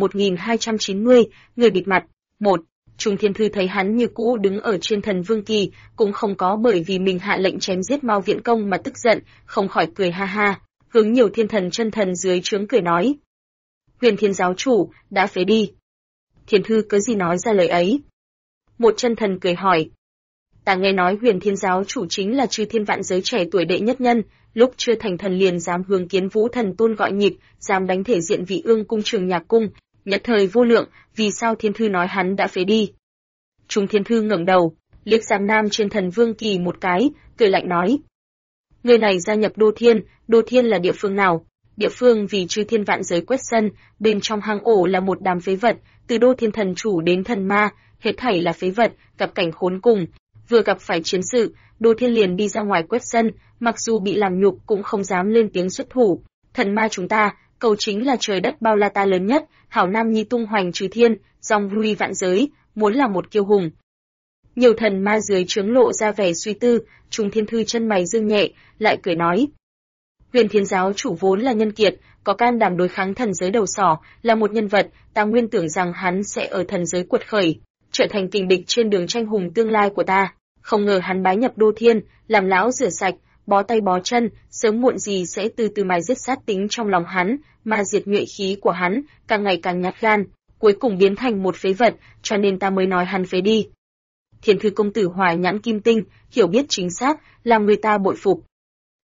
1290, người bịt mặt. 1. Trung Thiên Thư thấy hắn như cũ đứng ở trên Thần Vương Kỳ, cũng không có bởi vì mình hạ lệnh chém giết Mao Viện Công mà tức giận, không khỏi cười ha ha, hướng nhiều thiên thần chân thần dưới trướng cười nói. Huyền Thiên giáo chủ, đã phế đi. Thiên Thư cớ gì nói ra lời ấy? Một chân thần cười hỏi. Ta nghe nói Huyền Thiên giáo chủ chính là chư thiên vạn giới trẻ tuổi đệ nhất nhân, lúc chưa thành thần liền dám hướng Kiến Vũ thần tôn gọi nhịp, dám đánh thể diện Vị Ương cung Trường Nhạc cung, nhất thời vô lượng, vì sao Thiên Thư nói hắn đã phế đi? Trung Thiên Thư ngẩng đầu, liếc Giang Nam trên Thần Vương Kỳ một cái, cười lạnh nói. Người này gia nhập Đô Thiên là địa phương nào? Địa phương vì chư thiên vạn giới quét sân, bên trong hang ổ là một đám phế vật, từ Đô Thiên thần chủ đến thần ma, hết thảy là phế vật, gặp cảnh khốn cùng. Vừa gặp phải chiến sự, Đô Thiên liền đi ra ngoài quét sân, mặc dù bị làm nhục cũng không dám lên tiếng xuất thủ. Thần ma chúng ta, cầu chính là trời đất bao la ta lớn nhất, hảo nam nhi tung hoành trừ thiên, dòng lui vạn giới, muốn là một kiêu hùng. Nhiều thần ma dưới trướng lộ ra vẻ suy tư, Trung Thiên Thư chân mày dương nhẹ, lại cười nói. Huyền Thiên giáo chủ vốn là nhân kiệt, có can đảm đối kháng thần giới đầu sỏ, là một nhân vật, ta nguyên tưởng rằng hắn sẽ ở thần giới quật khởi, trở thành kình địch trên đường tranh hùng tương lai của ta. Không ngờ hắn bái nhập Đô Thiên, làm lão rửa sạch, bó tay bó chân, sớm muộn gì sẽ từ từ mài giết sát tính trong lòng hắn, mà diệt nhuệ khí của hắn, càng ngày càng nhát gan, cuối cùng biến thành một phế vật, cho nên ta mới nói hắn phế đi. Thiên Thư công tử Hoài nhãn kim tinh, hiểu biết chính xác, làm người ta bội phục.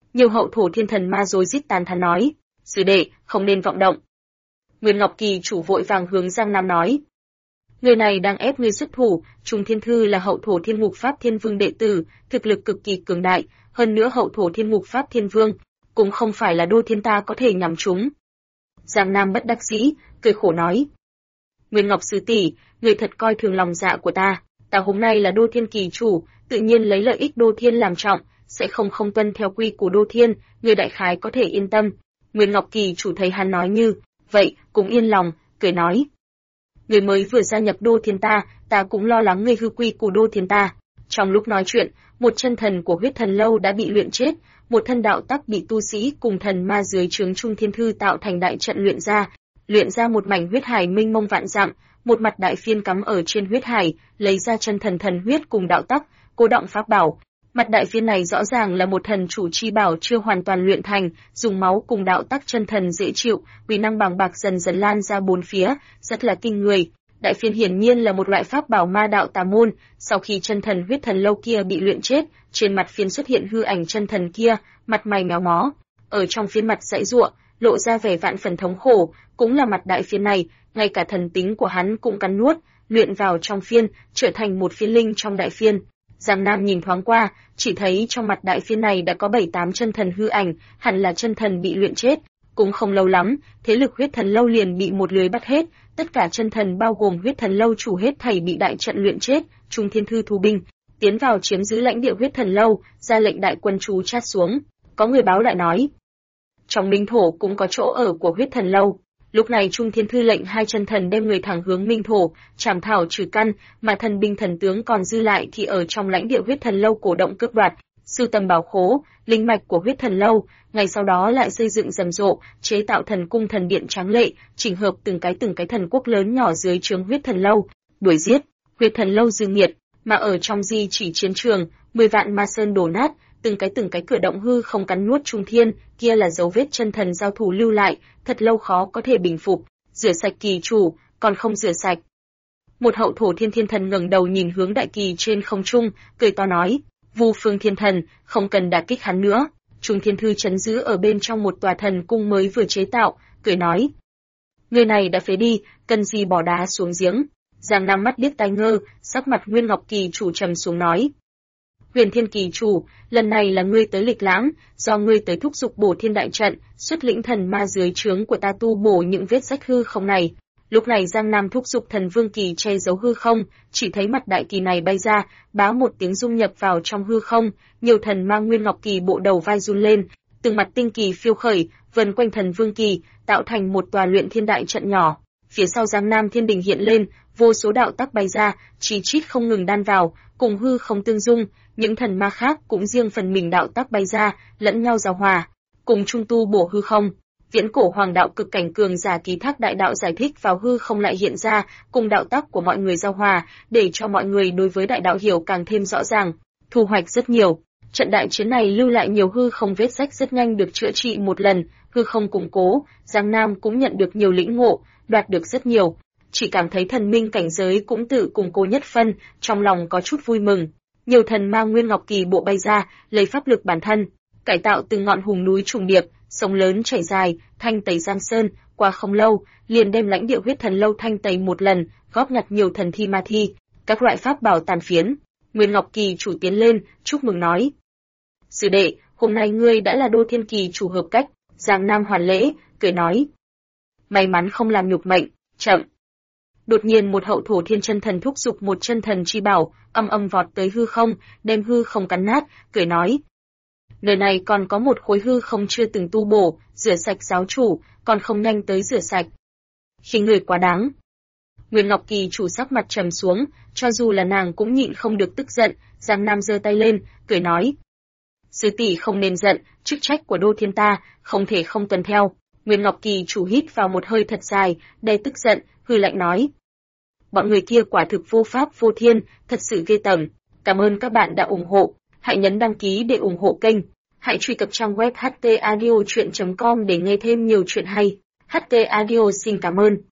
Nhiều hậu thổ thiên thần ma rối rít tán thán nói, sư đệ, không nên vọng động. Nguyên Ngọc Kỳ chủ vội vàng hướng Giang Nam nói, người này đang ép ngươi xuất thủ, Trung Thiên Thư là hậu thổ thiên ngục pháp thiên vương đệ tử, thực lực cực kỳ cường đại, hơn nữa hậu thổ thiên ngục pháp thiên vương, cũng không phải là đô thiên ta có thể nhắm trúng. Giang Nam bất đắc dĩ, cười khổ nói, Nguyên Ngọc sư tỷ, người thật coi thường lòng dạ của ta hôm nay là đô thiên kỳ chủ, tự nhiên lấy lợi ích đô thiên làm trọng, sẽ không tuân theo quy của đô thiên, người đại khái có thể yên tâm. Nguyên Ngọc Kỳ chủ thấy hắn nói như vậy, cũng yên lòng, cười nói, người mới vừa gia nhập đô thiên ta cũng lo lắng người hư quy của đô thiên ta. Trong lúc nói chuyện, một chân thần của huyết thần lâu đã bị luyện chết, một thân đạo tắc bị tu sĩ cùng thần ma dưới trướng Trung Thiên Thư tạo thành đại trận luyện ra một mảnh huyết hải mênh mông vạn dặm, một mặt đại phiên cắm ở trên huyết hải, lấy ra chân thần thần huyết cùng đạo tắc, cô động pháp bảo. Mặt đại phiên này rõ ràng là một thần chủ chi bảo chưa hoàn toàn luyện thành, dùng máu cùng đạo tắc chân thần dễ chịu, uy năng bàng bạc dần dần lan ra bốn phía, rất là kinh người. Đại phiên hiển nhiên là một loại pháp bảo ma đạo tà môn, sau khi chân thần huyết thần lâu kia bị luyện chết, trên mặt phiên xuất hiện hư ảnh chân thần kia, mặt mày méo mó, ở trong phiên mặt giãy giụa, lộ ra vẻ vạn phần thống khổ, cũng là mặt đại phiên này, ngay cả thần tính của hắn cũng cắn nuốt, luyện vào trong phiên, trở thành một phiên linh trong đại phiên. Giang Nam nhìn thoáng qua, chỉ thấy trong mặt đại phiên này đã có 7-8 chân thần hư ảnh, hẳn là chân thần bị luyện chết. Cũng không lâu lắm, thế lực huyết thần lâu liền bị một lưới bắt hết, tất cả chân thần bao gồm huyết thần lâu chủ hết thảy bị đại trận luyện chết. Trung Thiên Thư thu binh, tiến vào chiếm giữ lãnh địa huyết thần lâu, ra lệnh đại quân trú chát xuống. Có người báo lại nói, trong Minh Thổ cũng có chỗ ở của huyết thần lâu. Lúc này Trung Thiên Thư lệnh hai chân thần đem người thẳng hướng Minh Thổ, trảm thảo trừ căn, mà thần binh thần tướng còn dư lại thì ở trong lãnh địa huyết thần lâu cổ động cướp đoạt, sưu tầm bảo khố, linh mạch của huyết thần lâu, ngày sau đó lại xây dựng rầm rộ, chế tạo thần cung thần điện tráng lệ, chỉnh hợp từng cái thần quốc lớn nhỏ dưới trướng huyết thần lâu, đuổi giết huyết thần lâu dư nghiệt, mà ở trong di chỉ chiến trường, 10 vạn ma sơn đổ nát, từng cái cửa động hư không cắn nuốt Trung Thiên, kia là dấu vết chân thần giao thủ lưu lại, thật lâu khó có thể bình phục, rửa sạch kỳ chủ, còn không rửa sạch. Một hậu thổ thiên thần ngẩng đầu nhìn hướng đại kỳ trên không trung, cười to nói, Vu Phương Thiên Thần, không cần đả kích hắn nữa. Trung Thiên Thư trấn giữ ở bên trong một tòa thần cung mới vừa chế tạo, cười nói, người này đã phế đi, cần gì bỏ đá xuống giếng. Giang Nam mắt điếc tai ngơ, sắc mặt Nguyên Ngọc Kỳ chủ trầm xuống nói, Huyền Thiên Kỳ chủ, lần này là ngươi tới lịch lãm, do ngươi tới thúc giục bổ thiên đại trận, xuất lĩnh thần ma dưới trướng của ta tu bổ những vết rách hư không này. Lúc này Giang Nam thúc giục thần vương kỳ che giấu hư không, chỉ thấy mặt đại kỳ này bay ra, bá một tiếng dung nhập vào trong hư không, nhiều thần ma Nguyên Ngọc Kỳ bộ đầu vai run lên, từng mặt tinh kỳ phiêu khởi, vần quanh thần vương kỳ, tạo thành một tòa luyện thiên đại trận nhỏ. Phía sau Giang Nam thiên đình hiện lên, vô số đạo tắc bay ra, chi chít không ngừng đan vào, cùng hư không tương dung, những thần ma khác cũng riêng phần mình đạo tắc bay ra, lẫn nhau giao hòa, cùng chung tu bổ hư không. Viễn cổ hoàng đạo cực cảnh cường giả ký thác đại đạo giải thích vào hư không lại hiện ra, cùng đạo tắc của mọi người giao hòa, để cho mọi người đối với đại đạo hiểu càng thêm rõ ràng, thu hoạch rất nhiều. Trận đại chiến này lưu lại nhiều hư không vết rách rất nhanh được chữa trị một lần, hư không củng cố, Giang Nam cũng nhận được nhiều lĩnh ngộ, đoạt được rất nhiều. Chỉ cảm thấy thần minh cảnh giới cũng tự củng cố nhất phân, trong lòng có chút vui mừng. Nhiều thần ma Nguyên Ngọc Kỳ bộ bay ra, lấy pháp lực bản thân, cải tạo từng ngọn hùng núi trùng điệp, sông lớn chảy dài, thanh tẩy Giang Sơn, qua không lâu, liền đem lãnh địa huyết thần lâu thanh tẩy một lần, góp nhặt nhiều thần thi ma thi, các loại pháp bảo tàn phiến. Nguyên Ngọc Kỳ chủ tiến lên, chúc mừng nói, sư đệ, hôm nay ngươi đã là đô thiên kỳ chủ hợp cách. Giang Nam hoàn lễ, cười nói, may mắn không làm nhục mệnh, chậm. Đột nhiên một hậu thổ thiên chân thần thúc giục một chân thần chi bảo, âm vọt tới hư không, đem hư không cắn nát, cười nói, nơi này còn có một khối hư không chưa từng tu bổ, rửa sạch giáo chủ, còn không nhanh tới rửa sạch. Khi người quá đáng. Nguyên Ngọc Kỳ chủ sắc mặt trầm xuống, cho dù là nàng cũng nhịn không được tức giận. Giang Nam giơ tay lên, cười nói, sư tỷ không nên giận, chức trách của đô thiên ta, không thể không tuân theo. Nguyên Ngọc Kỳ chủ hít vào một hơi thật dài, đầy tức giận, hừ lạnh nói, bọn người kia quả thực vô pháp vô thiên, thật sự ghê tởm. Cảm ơn các bạn đã ủng hộ, hãy nhấn đăng ký để ủng hộ kênh, hãy truy cập trang web htaudio.com để nghe thêm nhiều chuyện hay. HT Audio xin cảm ơn.